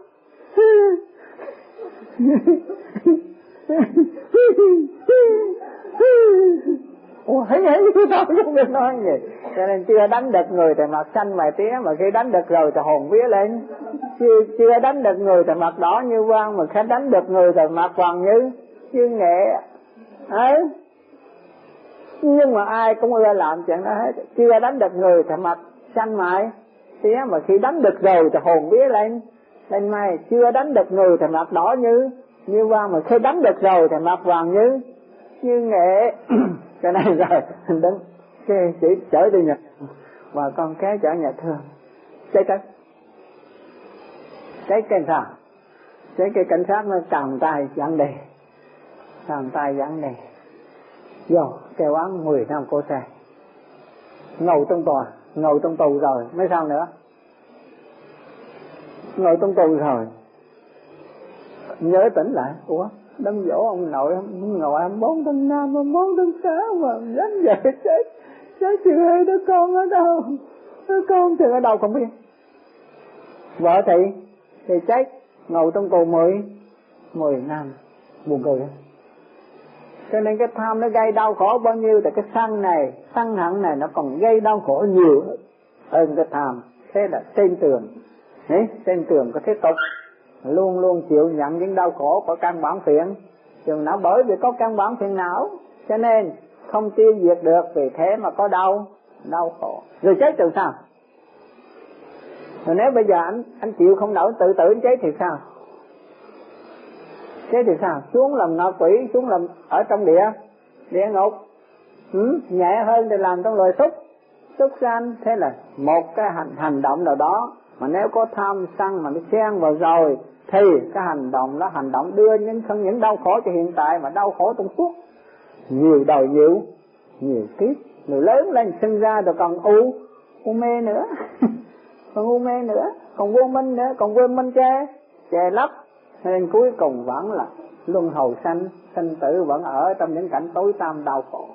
Ủa, hí hí tôi không biết nói gì. Cho nên chưa đánh được người thì mặt xanh vài tía, mà khi đánh được rồi thì hồn vía lên. Chưa, chưa đánh được người thì mặt đỏ như vang, mà khi đánh được người thì mặt vàng như như nghệ. Ấy. Nhưng mà ai cũng ưa làm chuyện đó hết. Chưa đánh được người thì mặt xanh mại tía, mà khi đánh được rồi thì hồn vía lên lên mây. Chưa đánh được người thì mặt đỏ như như vang, mà khi đánh được rồi thì mặt vàng như như nghệ. Cho nên rồi đứng cái chỉ chở đi nhà và con cái chở nhà thương. Trái cái trái cái sao? Trái cái cảnh sát nó cầm tay dẫn đề, cầm tay dẫn đề vô kêu án mười năm cô xe, ngồi trong tòa, ngồi trong tù rồi mấy sao nữa, ngồi trong tù rồi nhớ tỉnh lại, ủa đâm dỗ ông nội ngồi hai mươi bốn tháng năm, hai mươi bốn tháng sáu mà dám vậy chết, chết chị ơi, đứa con ở đâu, đứa con thì ở đâu không biết. Vợ thì thì chết, ngồi trong tù mười mười năm, buồn cười. Cho nên cái tham nó gây đau khổ bao nhiêu, thì cái sân này, sân hận này nó còn gây đau khổ nhiều hơn cái tham. Thế là trên tường, đấy, trên tường có thế tục luôn luôn chịu nhận những đau khổ của căn bản phiền. Chừng não bởi vì có căn bản phiền não, cho nên không tiêu diệt được, vì thế mà có đau đau khổ. Rồi chết từ sao? Rồi nếu bây giờ anh anh chịu không nổi, tự tử chết thì sao? Thế thì sao? Xuống làm ngạ quỷ, xuống làm ở trong địa địa ngục. Ừ? Nhẹ hơn thì làm trong loài súc, xuất sanh. Thế là một cái hành, hành động nào đó mà nếu có tham sân mà nó xen vào rồi thì cái hành động đó hành động đưa những không những đau khổ cho hiện tại mà đau khổ trong suốt nhiều đời nhiều nhiều kiếp. Người lớn lên sinh ra rồi còn u u mê nữa còn u mê nữa, còn vô minh nữa, còn vô minh che che lấp, nên cuối cùng vẫn là luân hồi sanh sinh tử, vẫn ở trong những cảnh tối tăm đau khổ.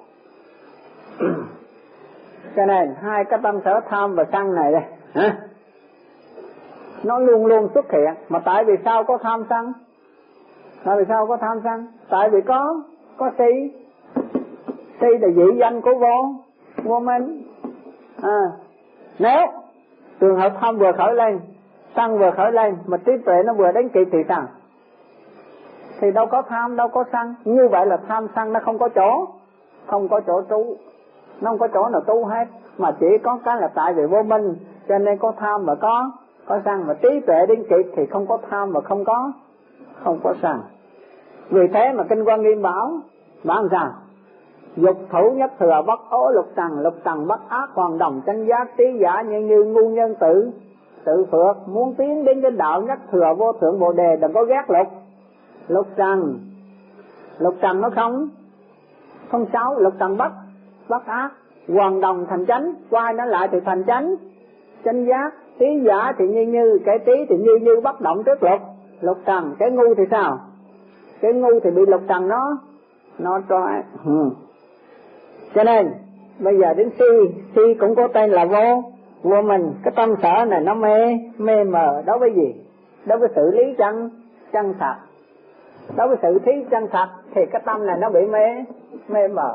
Cho nên hai cái tâm sở tham và sân này đây hả? Nó luôn luôn xuất hiện. Mà tại vì sao có tham sân? Tại vì sao có tham sân? Tại vì có có si. Si là dị danh của vô vô minh. À, nếu trường hợp tham vừa khởi lên, sân vừa khởi lên mà trí tuệ nó vừa đến kịp thì sao? Thì đâu có tham, đâu có sân. Như vậy là tham sân nó không có chỗ, không có chỗ trú, nó không có chỗ nào tu hết. Mà chỉ có cái là tại vì vô minh cho nên có tham và có có sân. Mà trí tuệ đến kịp thì không có tham và không có không có sân. Vì thế mà Kinh Quan Nghiêm bảo bảo sao? Dục thủ nhất thừa bất ố lục trần, lục trần bất ác hoàn đồng chánh giác, trí giả như như ngu nhân tự tự phượt. Muốn tiến đến cái đạo nhất thừa vô thượng bồ đề đừng có ghét lục lục trần. Lục trần nó không không xấu, lục trần bất bất ác hoàn đồng thành chánh, quay nó lại thì thành chánh chánh giác. Trí giả thì như như, cái trí thì như như bất động trước lục lục trần. Cái ngu thì sao? Cái ngu thì bị lục trần nó nó trói. ừ. Cho nên bây giờ đến si, si cũng có tên là vô vô mình. Cái tâm sở này nó mê mê mờ đối với gì? Đối với sự lý chân chân thật. Đối với sự thí chân thật thì cái tâm này nó bị mê mê mờ.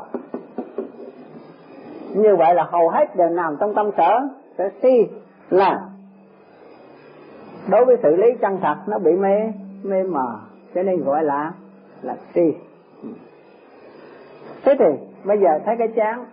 Như vậy là hầu hết đều nằm trong tâm sở sở si, là đối với sự lý chân thật nó bị mê mê mờ, cho nên gọi là là si. Thế thì bây giờ thấy cái chán,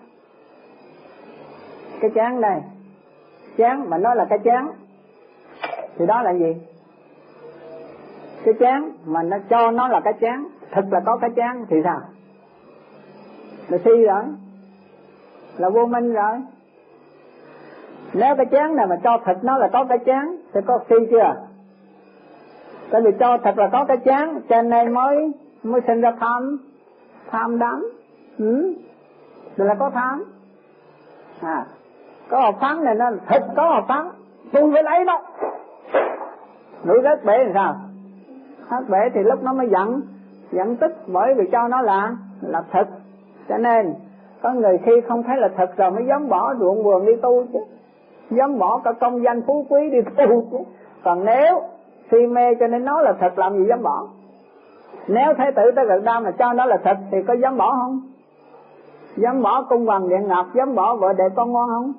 cái chán đây, chán mà nói là cái chán thì đó là gì? Cái chán mà nó cho nó là cái chán, thực là có cái chán thì sao? Là si rồi, là vô minh rồi. Nếu cái chán này mà cho thực nó là có cái chán thì có si chưa? Tại vì cho thật là có cái chán cho nên mới mới sinh ra tham tham đắm. Ừ. Rồi là có tham. À, có hộp phấn này nó thực có hộp phấn, tôi phải lấy đó. Đuổi rớt bể thì sao? Rớt bể thì lúc nó mới giận, giận tức bởi vì cho nó là là thực. Cho nên có người khi không thấy là thực rồi mới dám bỏ ruộng vườn đi tu chứ, dám bỏ cả công danh phú quý đi tu chứ. Còn nếu si mê cho nên nó là thật làm gì dám bỏ. Nếu Thái tử tới gần đam mà cho nó là thật thì có dám bỏ không? Dám bỏ cung hoàng điện ngọc, dám bỏ vợ đệ con ngoan không?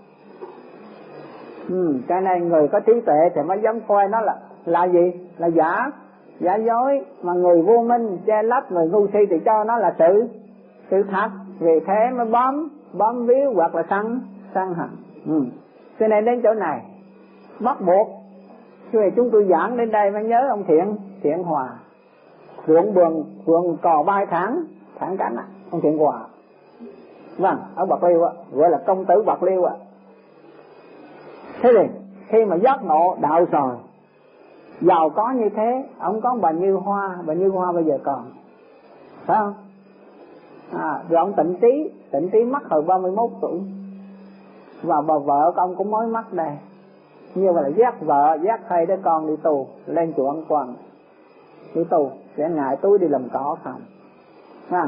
Ừ, cho nên người có trí tuệ thì mới dám coi nó là là gì? Là giả, giả dối. Mà người vô minh che lấp, người ngu si thì cho nó là sự sự thật. Vì thế mới bám bám víu hoặc là sân sân hận. Ừ. Cho nên đến chỗ này bắt buộc khi chúng tôi giảng đến đây mới nhớ ông Thiện Thiện Hòa, ruộng vườn vườn cò bay thẳng thẳng cánh á, ông Thiện Hòa. Vâng, ở Bạc Liêu á, gọi là công tử Bạc Liêu á. Thế thì khi mà giác ngộ đạo rồi, giàu có như thế, ông có bà Như Hoa, bà Như Hoa bây giờ còn, phải không? À, rồi ông Tịnh Trí, Tịnh Trí mất hồi ba mươi mốt tuổi, và bà vợ của ông cũng mới mất đây. Như vậy là dắt vợ, dắt hai đứa con đi tù, lên chùa Ân Quang đi tù, để ngại túi đi làm cỏ không? À,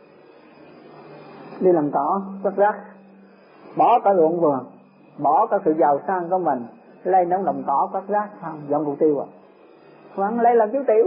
đi làm cỏ, rất rắc, bỏ cả ruộng vườn, bỏ cả sự giàu sang của mình, lên nấu làm cỏ cắt rác không, dọn củ tiêu à, vẫn lấy làm chú tiểu.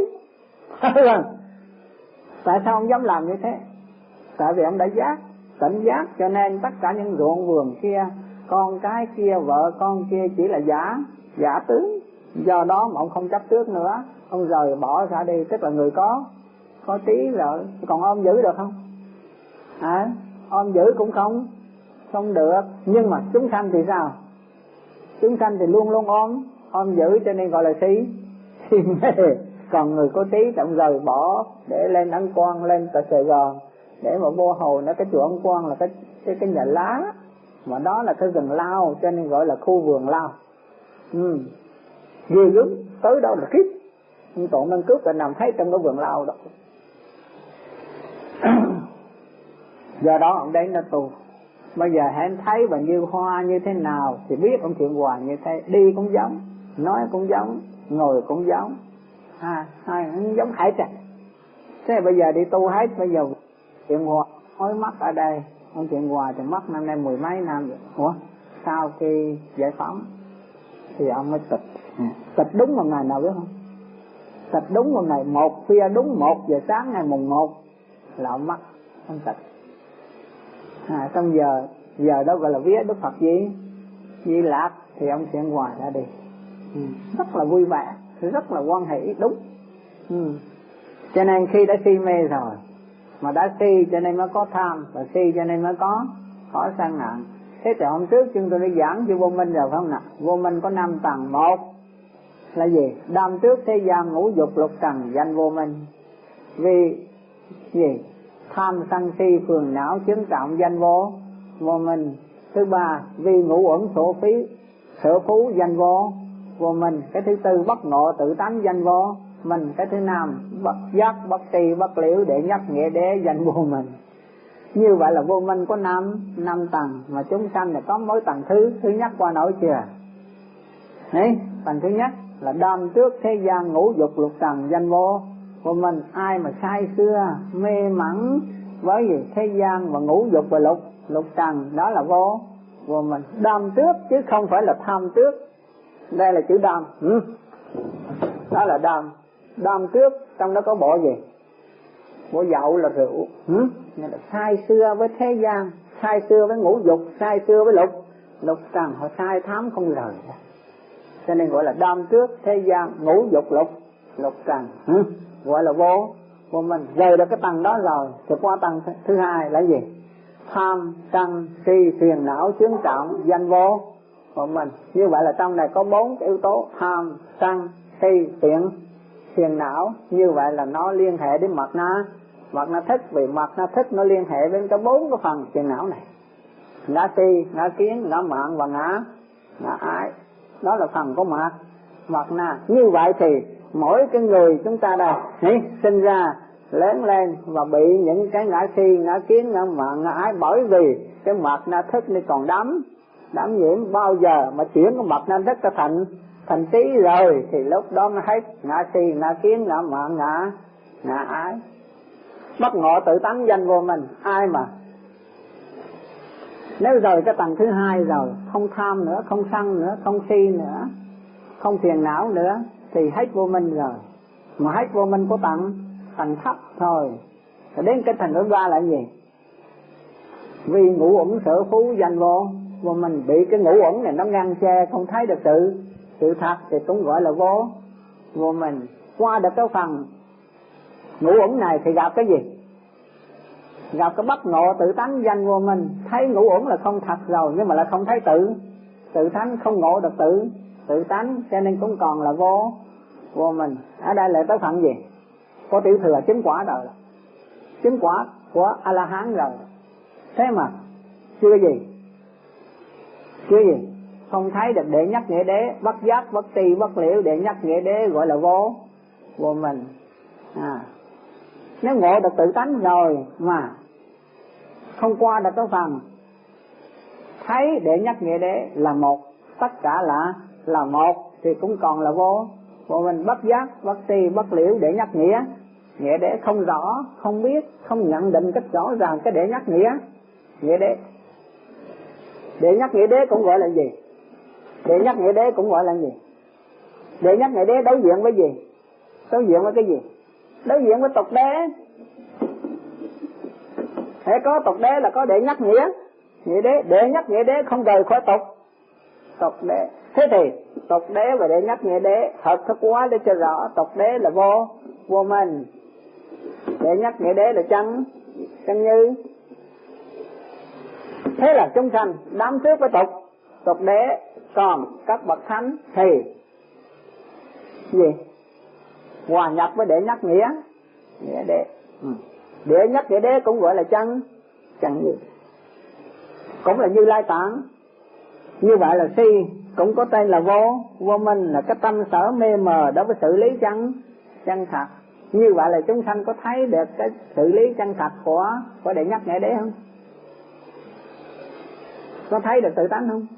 Tại sao ông dám làm như thế? Tại vì ông đã giác, tỉnh giác, cho nên tất cả những ruộng vườn kia, con cái kia, vợ con kia chỉ là giả, giả tướng. Do đó mà ông không chấp trước nữa, ông rời bỏ ra đi, tức là người có có trí rồi. Còn ông giữ được không? À, ông giữ cũng không không được. Nhưng mà chúng sanh thì sao? Chúng sanh thì luôn luôn ôm ôm giữ, cho nên gọi là si si mê. Còn người có trí thì ông rời bỏ để lên Ân Quang, lên tại Sài Gòn, để mà vô hồi nó cái chùa Ân Quang là cái cái cái nhà lá, mà đó là cái rừng lao, cho nên gọi là khu vườn lao. Ừ. Ghê gớm, tới đâu là kiếp. Tổ Minh Cước là nằm thấy trong cái vườn lao đó. Do đó ông đến nó tu. Bây giờ hãy thấy bà Như Hoa như thế nào thì biết ông Thiện Hòa như thế. Đi cũng giống, nói cũng giống, ngồi cũng giống, à, hai giống hải trạch. Thế bây giờ đi tu hết, bây giờ Thiện Hòa mới mắt ở đây. Ông Thiện Hòa thì mất năm nay mười mấy năm rồi. Ủa, sau khi giải phóng thì ông mới tịch. Tịch đúng vào ngày nào biết không? Tịch đúng vào ngày một, khuya đúng một giờ sáng ngày mùng một là ông mất, ông tịch. À, trong giờ giờ đó gọi là vía Đức Phật gì Di Lạc thì ông Thiện Hòa ra đi. Ừ. Rất là vui vẻ, rất là hoan hỷ, đúng. Ừ. Cho nên khi đã si mê rồi, mà đã si cho nên mới có tham, và si cho nên mới có có sang nạn. Thế thì hôm trước chúng tôi đã giảng cho vô minh rồi phải không nào? Vô minh có năm tầng. Một là gì? Đam trước thế gian ngũ dục lục trần danh vô minh. Vì gì? Tham sân si phiền não chứng trọng danh vô vô minh. Thứ ba, vì ngũ uẩn sổ phí sở phú danh vô vô minh. Cái thứ tư, bất ngộ tự tánh danh vô mình. Cái thứ năm, bất giác bất tri bất liễu để nhắc nghĩa đế danh vô mình. Như vậy là vô minh có năm năm tầng, mà chúng sanh là có mỗi tầng thứ thứ nhất qua nổi chưa? Đấy, tầng thứ nhất là đam trước thế gian ngũ dục lục trần danh vô vô minh. Ai mà say xưa mê mẩn với gì thế gian và ngũ dục và lục lục trần, đó là vô vô minh. Đam trước chứ không phải là tham trước. Đây là chữ đam. Ừ. Đó là đam. Đam trước, trong đó có bộ gì? Bộ dậu là rượu. Ừ. Nên là say xưa với thế gian, say xưa với ngũ dục, say xưa với lục lục trần, họ sai thám không rời ra. Cho nên gọi là đam trước thế gian ngũ dục lục lục trần. Ừ. Gọi là vô vô minh. Rời được cái tầng đó rồi thì qua tầng thứ hai là gì? Tham sân si phiền não chướng trọng danh vô vô minh. Như vậy là trong này có bốn cái yếu tố: tham sân si phiền phiền não. Như vậy là nó liên hệ đến mạt na mạt na thức. Vì mạt na thức nó liên hệ đến cái bốn cái phần phiền não này: ngã si, ngã kiến, ngã mạn và ngã ngã ái. Đó là phần của mạt mạt na. Như vậy thì mỗi cái người chúng ta đây ấy, sinh ra lớn lên và bị những cái ngã si, ngã kiến, ngã mạn, ngã ái, bởi vì cái mạt na thức này còn đắm đắm nhiễm. Bao giờ mà chuyển cái mạt na thức cho thành thành trí rồi thì lúc đó nó hết ngã si, ngã kiến, ngã mạn, ngã ngã ái. Bất ngộ tự tánh danh vô minh. Ai mà nếu rồi cái tầng thứ hai rồi, không tham nữa, không sân nữa, không si nữa, không phiền não nữa thì hết vô minh rồi. Mà hết vô minh của tầng tầng thấp thôi. Rồi đến cái tầng thứ ba là gì? Vì ngũ uẩn sở phú danh vô vô minh. Bị cái ngũ uẩn này nó ngăn che, không thấy được sự sự thật thì cũng gọi là vô vô minh. Qua được cái phần ngũ uẩn này thì gặp cái gì? Gặp cái bất ngộ tự tánh danh vô minh. Thấy ngũ uẩn là không thật rồi, nhưng mà lại không thấy tự tự tánh, không ngộ được tự tự tánh, cho nên cũng còn là vô vô minh. Ở đây lại tới phần gì? Có tiểu thừa chứng quả rồi, chứng quả của A La Hán rồi. Thế mà chưa gì chưa gì không thấy được để nhắc nghĩa đế, bất giác bất tri bất liễu để nhắc nghĩa đế, gọi là vô vô minh. À, nếu ngộ được tự tánh rồi mà không qua được cái phần thấy để nhắc nghĩa đế là một, tất cả là là một thì cũng còn là vô vô minh. Bất giác bất tri bất liễu để nhắc nghĩa nghĩa đế, không rõ, không biết, không nhận định cách rõ ràng cái để nhắc nghĩa nghĩa đế. Để nhắc nghĩa đế cũng gọi là gì? Để nhắc nghĩa đế cũng gọi là gì? Để nhắc nghĩa đế đối diện với gì? Đối diện với cái gì? Đối diện với tục đế. Hễ có tục đế là có để nhắc nghĩa nghĩa đế. Để nhắc nghĩa đế không rời khỏi tục tục đế. Thế thì tục đế và để nhắc nghĩa đế hợp thức quá để cho rõ. Tục đế là vô vô minh, để nhắc nghĩa đế là chân chân như. Thế là chúng sanh đám trước với tục tục đế. Còn các bậc thánh thì gì? Hòa nhập với để nhắc nghĩa nghĩa đế. Ừ. Để nhắc nghĩa đế cũng gọi là chân chân như. cũng là Như Lai Tạng. Như vậy là si cũng có tên là vô. Vô minh là cái tâm sở mê mờ đối với xử lý chân chân thật. Như vậy là chúng sanh có thấy được cái xử lý chân thật của của đệ nhất nghệ đế không? Có thấy được tự tánh không?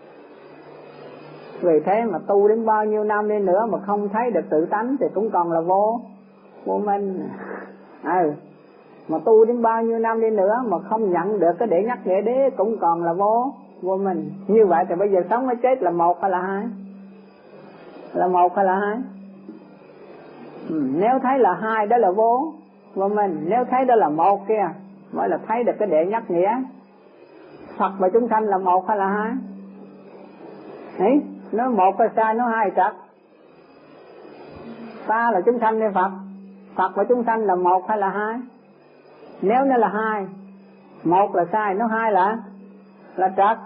Vì thế mà tu đến bao nhiêu năm đi nữa mà không thấy được tự tánh thì cũng còn là vô vô minh. Ừ. Mà tu đến bao nhiêu năm đi nữa mà không nhận được cái đệ nhất nghệ đế cũng còn là vô vô minh. Như vậy thì bây giờ sống hay chết là một hay là hai? Là một hay là hai? Ừ. Nếu thấy là hai đó là vô vô minh, nếu thấy đó là một kia mới là thấy được cái đệ nhất nghĩa. Phật và chúng sanh là một hay là hai? Ấy, nói một là sai, nói hai trật. Ta là chúng sanh hay Phật? Phật và chúng sanh là một hay là hai? Nếu nó là hai, một là sai, nói hai là là trật.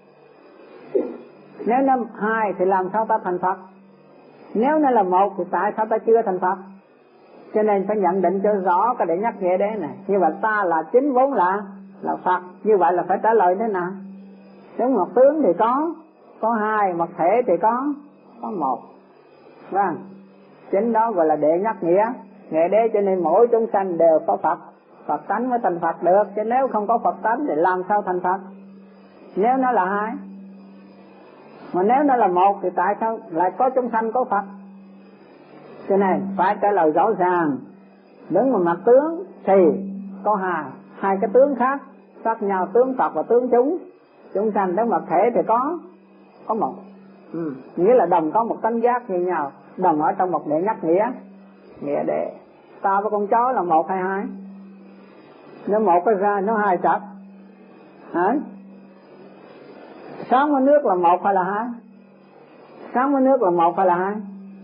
Nếu nó hai thì làm sao ta thành Phật? Nếu nó là một thì tại sao ta chưa thành Phật? Cho nên phải nhận định cho rõ cái đệ nhất nghĩa đế này. Như vậy ta là chính vốn là là Phật. Như vậy là phải trả lời thế nào? Đúng, một tướng thì có có hai, một thể thì có có một. Vâng, chính đó gọi là đệ nhất nghĩa nghĩa đế. Cho nên mỗi chúng sanh đều có Phật, Phật tánh mới thành Phật được. Chứ nếu không có Phật tánh thì làm sao thành Phật? Nếu nó là hai, mà nếu nó là một thì tại sao lại có chúng sanh có Phật? Cho nên phải trả lời rõ ràng. Đứng mà mặt tướng thì có hai, hai cái tướng khác khác nhau, tướng Phật và tướng chúng. Chúng sanh đứng mặt thể thì có có một. Ừ. Nghĩa là đồng có một tánh giác như nhau, đồng ở trong một đệ nhất nghĩa nghĩa đệ. Ta với con chó là một hay hai? Nếu một cái ra nó hai trật. Hả? Sáng với nước là một hay là hai? Sáng với nước là một hay là hai?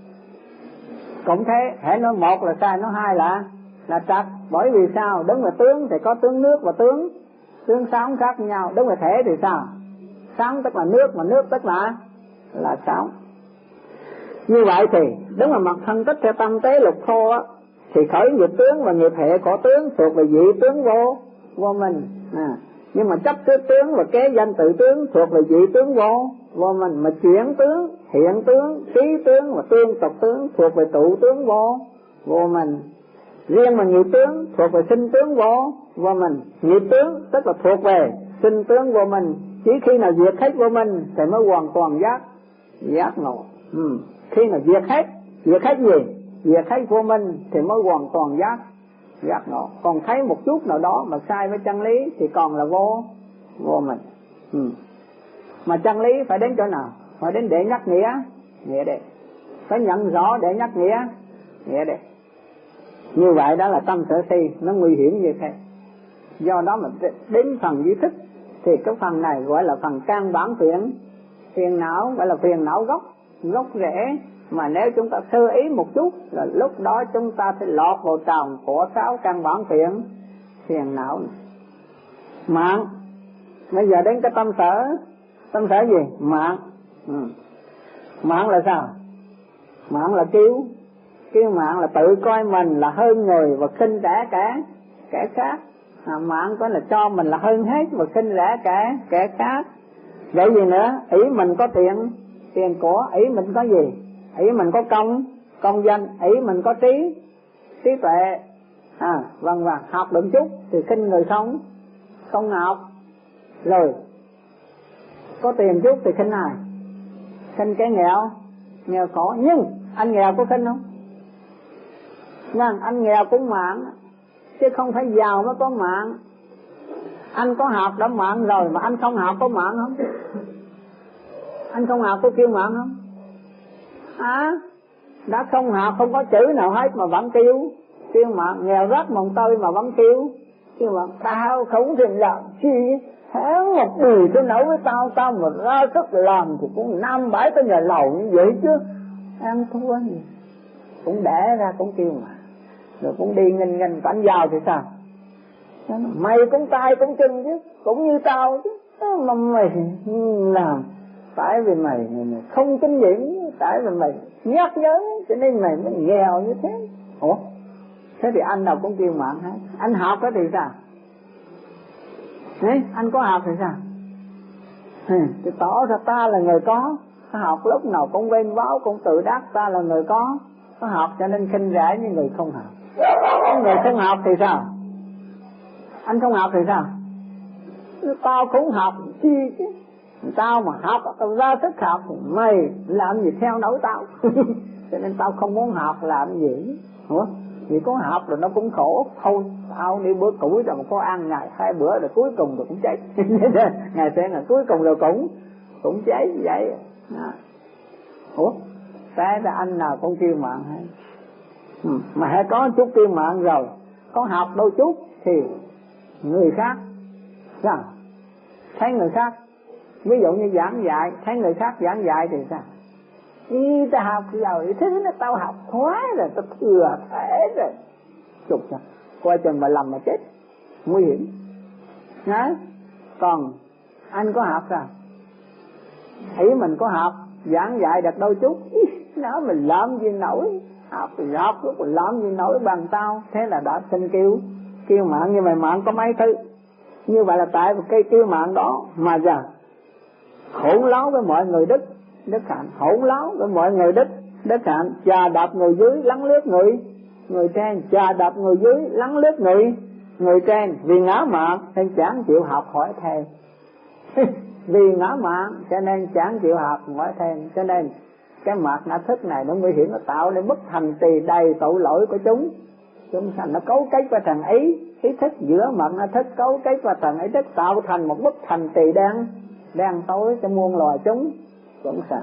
Cũng thế, hễ nói một là sai, nói hai là là trật. Bởi vì sao? Đứng về tướng thì có tướng nước và tướng tướng sáng khác nhau. Đứng về thể thì sao? Sáng tức là nước, mà nước tức là là sáng. Như vậy thì đứng là mặt thân tích theo tâm tế lục thô á, thì khởi nghiệp tướng và nghiệp hệ của tướng thuộc về vị tướng vô vô minh. À, nhưng mà chấp trước tướng và kế danh tự tướng thuộc về vị tướng vô vô minh. Mà chuyển tướng, hiện tướng, trí tướng và tương tục tướng thuộc về tụ tướng vô vô minh. Riêng mà nghiệp tướng thuộc về sinh tướng vô vô minh. Nghiệp tướng tức là thuộc về sinh tướng vô minh. Chỉ khi nào diệt hết vô minh thì mới hoàn toàn giác giác ngộ. Ừ. Khi nào diệt hết, diệt hết gì? Diệt hết vô minh thì mới hoàn toàn giác giác ngộ. Còn thấy một chút nào đó mà sai với chân lý thì còn là vô vô minh. Ừ. Mà chân lý phải đến chỗ nào? Phải đến đệ nhất nghĩa nghĩa đệ. Phải nhận rõ đệ nhất nghĩa nghĩa đệ. Như vậy đó là tâm sở si, nó nguy hiểm như thế. Do đó mà đến phần duy thức thì cái phần này gọi là phần căn bản phiền phiền não, gọi là phiền não gốc gốc rễ. Mà nếu chúng ta sơ ý một chút là lúc đó chúng ta sẽ lọt vào tròng của sáu căn bản phiền phiền não này. Mạng, bây giờ đến cái tâm sở. Tâm sở gì? Mạng. Ừ. Mạng là sao? Mạng là kiêu kiêu mạng là tự coi mình là hơn người và khinh rẻ kẻ kẻ khác. À, mạng có là cho mình là hơn hết và khinh rẻ kẻ kẻ khác. Vậy gì nữa? Ý mình có tiền tiền của, ý mình có gì? Ý mình có công công danh, ý mình có trí trí tuệ, à vân vân. Học được chút thì khinh người không không học. Rồi có tiền chút thì khinh ai? Khinh cái nghèo nghèo khổ. Nhưng anh nghèo có khinh không? Nên anh nghèo cũng mạng, chứ không phải giàu mới có mạng. Anh có học đã mạng rồi, mà anh không học có mạng không? Anh không học có kêu mạng không? À, đã không học không có chữ nào hết mà vẫn kêu kêu mạng. Nghèo rách mồng tơi mà vẫn kêu kêu mạng. Tao không thể làm chi, tháng một bì tôi nấu với tao, tao mà ra sức làm thì cũng năm bảy cái nhà lầu như vậy chứ. Ăn thua gì cũng đẻ ra cũng kêu mà, rồi cũng đi nghênh nghênh. Cảnh giàu thì sao? Mày cũng tay cũng chân chứ, cũng như tao chứ, mà mày làm tại vì mày, mày, mày không kinh nghiệm, tại vì mày nhát nhớ cho nên mày mới nghèo như thế. Ủa, thế thì anh nào cũng kêu mạng hết. Anh học đó thì sao? Đấy, anh có học thì sao? thì tỏ ra ta là người có. Có học lúc nào cũng vênh váo, cũng tự đắc ta là người có. Có học cho nên khinh rẻ như người không học. Người không học thì sao? Anh không học thì sao? Tao cũng học chi chứ. Tao mà học, tao ra sức học, mày làm gì theo nổi tao. Cho nên tao không muốn học làm gì. Ủa? Vì có học rồi nó cũng khổ. Thôi tao đi bữa củi rồi mà có ăn ngày hai bữa rồi cuối cùng rồi cũng cháy. Ngày sẽ là cuối cùng rồi cũng Cũng cháy như vậy. À. Ủa? Thế ra anh nào cũng kiêu mạn hay? Ừ. Mà hãy có chút kiêu mạn rồi, có học đôi chút thì người khác sao? Thấy người khác, ví dụ như giảng dạy, thấy người khác giảng dạy thì sao? Ý ta học rồi, thế nó tao học khoái rồi, tao thừa thể rồi. Chục sao? Coi chừng mà lầm mà chết, nguy hiểm. Đấy. Còn anh có học sao? Ý mình có học, giảng dạy được đôi chút, ý, nó mình làm gì nổi, học thì học, lúc mình làm gì nổi bằng tao. Thế là đã sinh kêu, kêu mạng. Như vậy mạng có mấy thứ. Như vậy là tại một cây kêu mạng đó mà giờ hỗn láo với mọi người đức, đức hạnh, hỗn láo với mọi người đức, đức hạnh, chà đạp người dưới, lắng lướt người người trên, chà đạp người dưới, lắng lướt người người trên. Vì ngã mạn nên chẳng chịu học hỏi thêm. Vì ngã mạn cho nên chẳng chịu học hỏi thêm. Cho nên cái mặt ngã thức này nó nguy hiểm, nó tạo nên bất thành trì đầy tội lỗi của chúng. Chúng sanh nó cấu kết vào trần ý, ý thức giữa mặt ngã thức cấu kết vào trần ý thức, tạo thành một bức thành trì đen đen tối cho muôn loài chúng chúng sanh.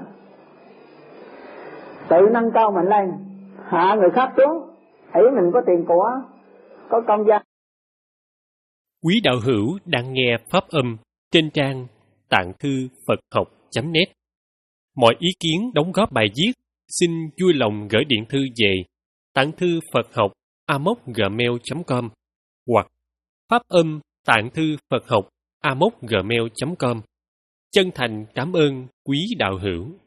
Tự nâng cao mình lên, hạ người khác xuống. Ý mình có tiền của, có công danh. Quý đạo hữu đang nghe pháp âm trên trang tạng thư Phật học chấm net. Mọi ý kiến đóng góp bài viết xin vui lòng gửi điện thư về tạng thư Phật học a mốc gmail chấm com hoặc pháp âm tạng thư Phật học a mốc gmail chấm com. Chân thành cảm ơn quý đạo hữu.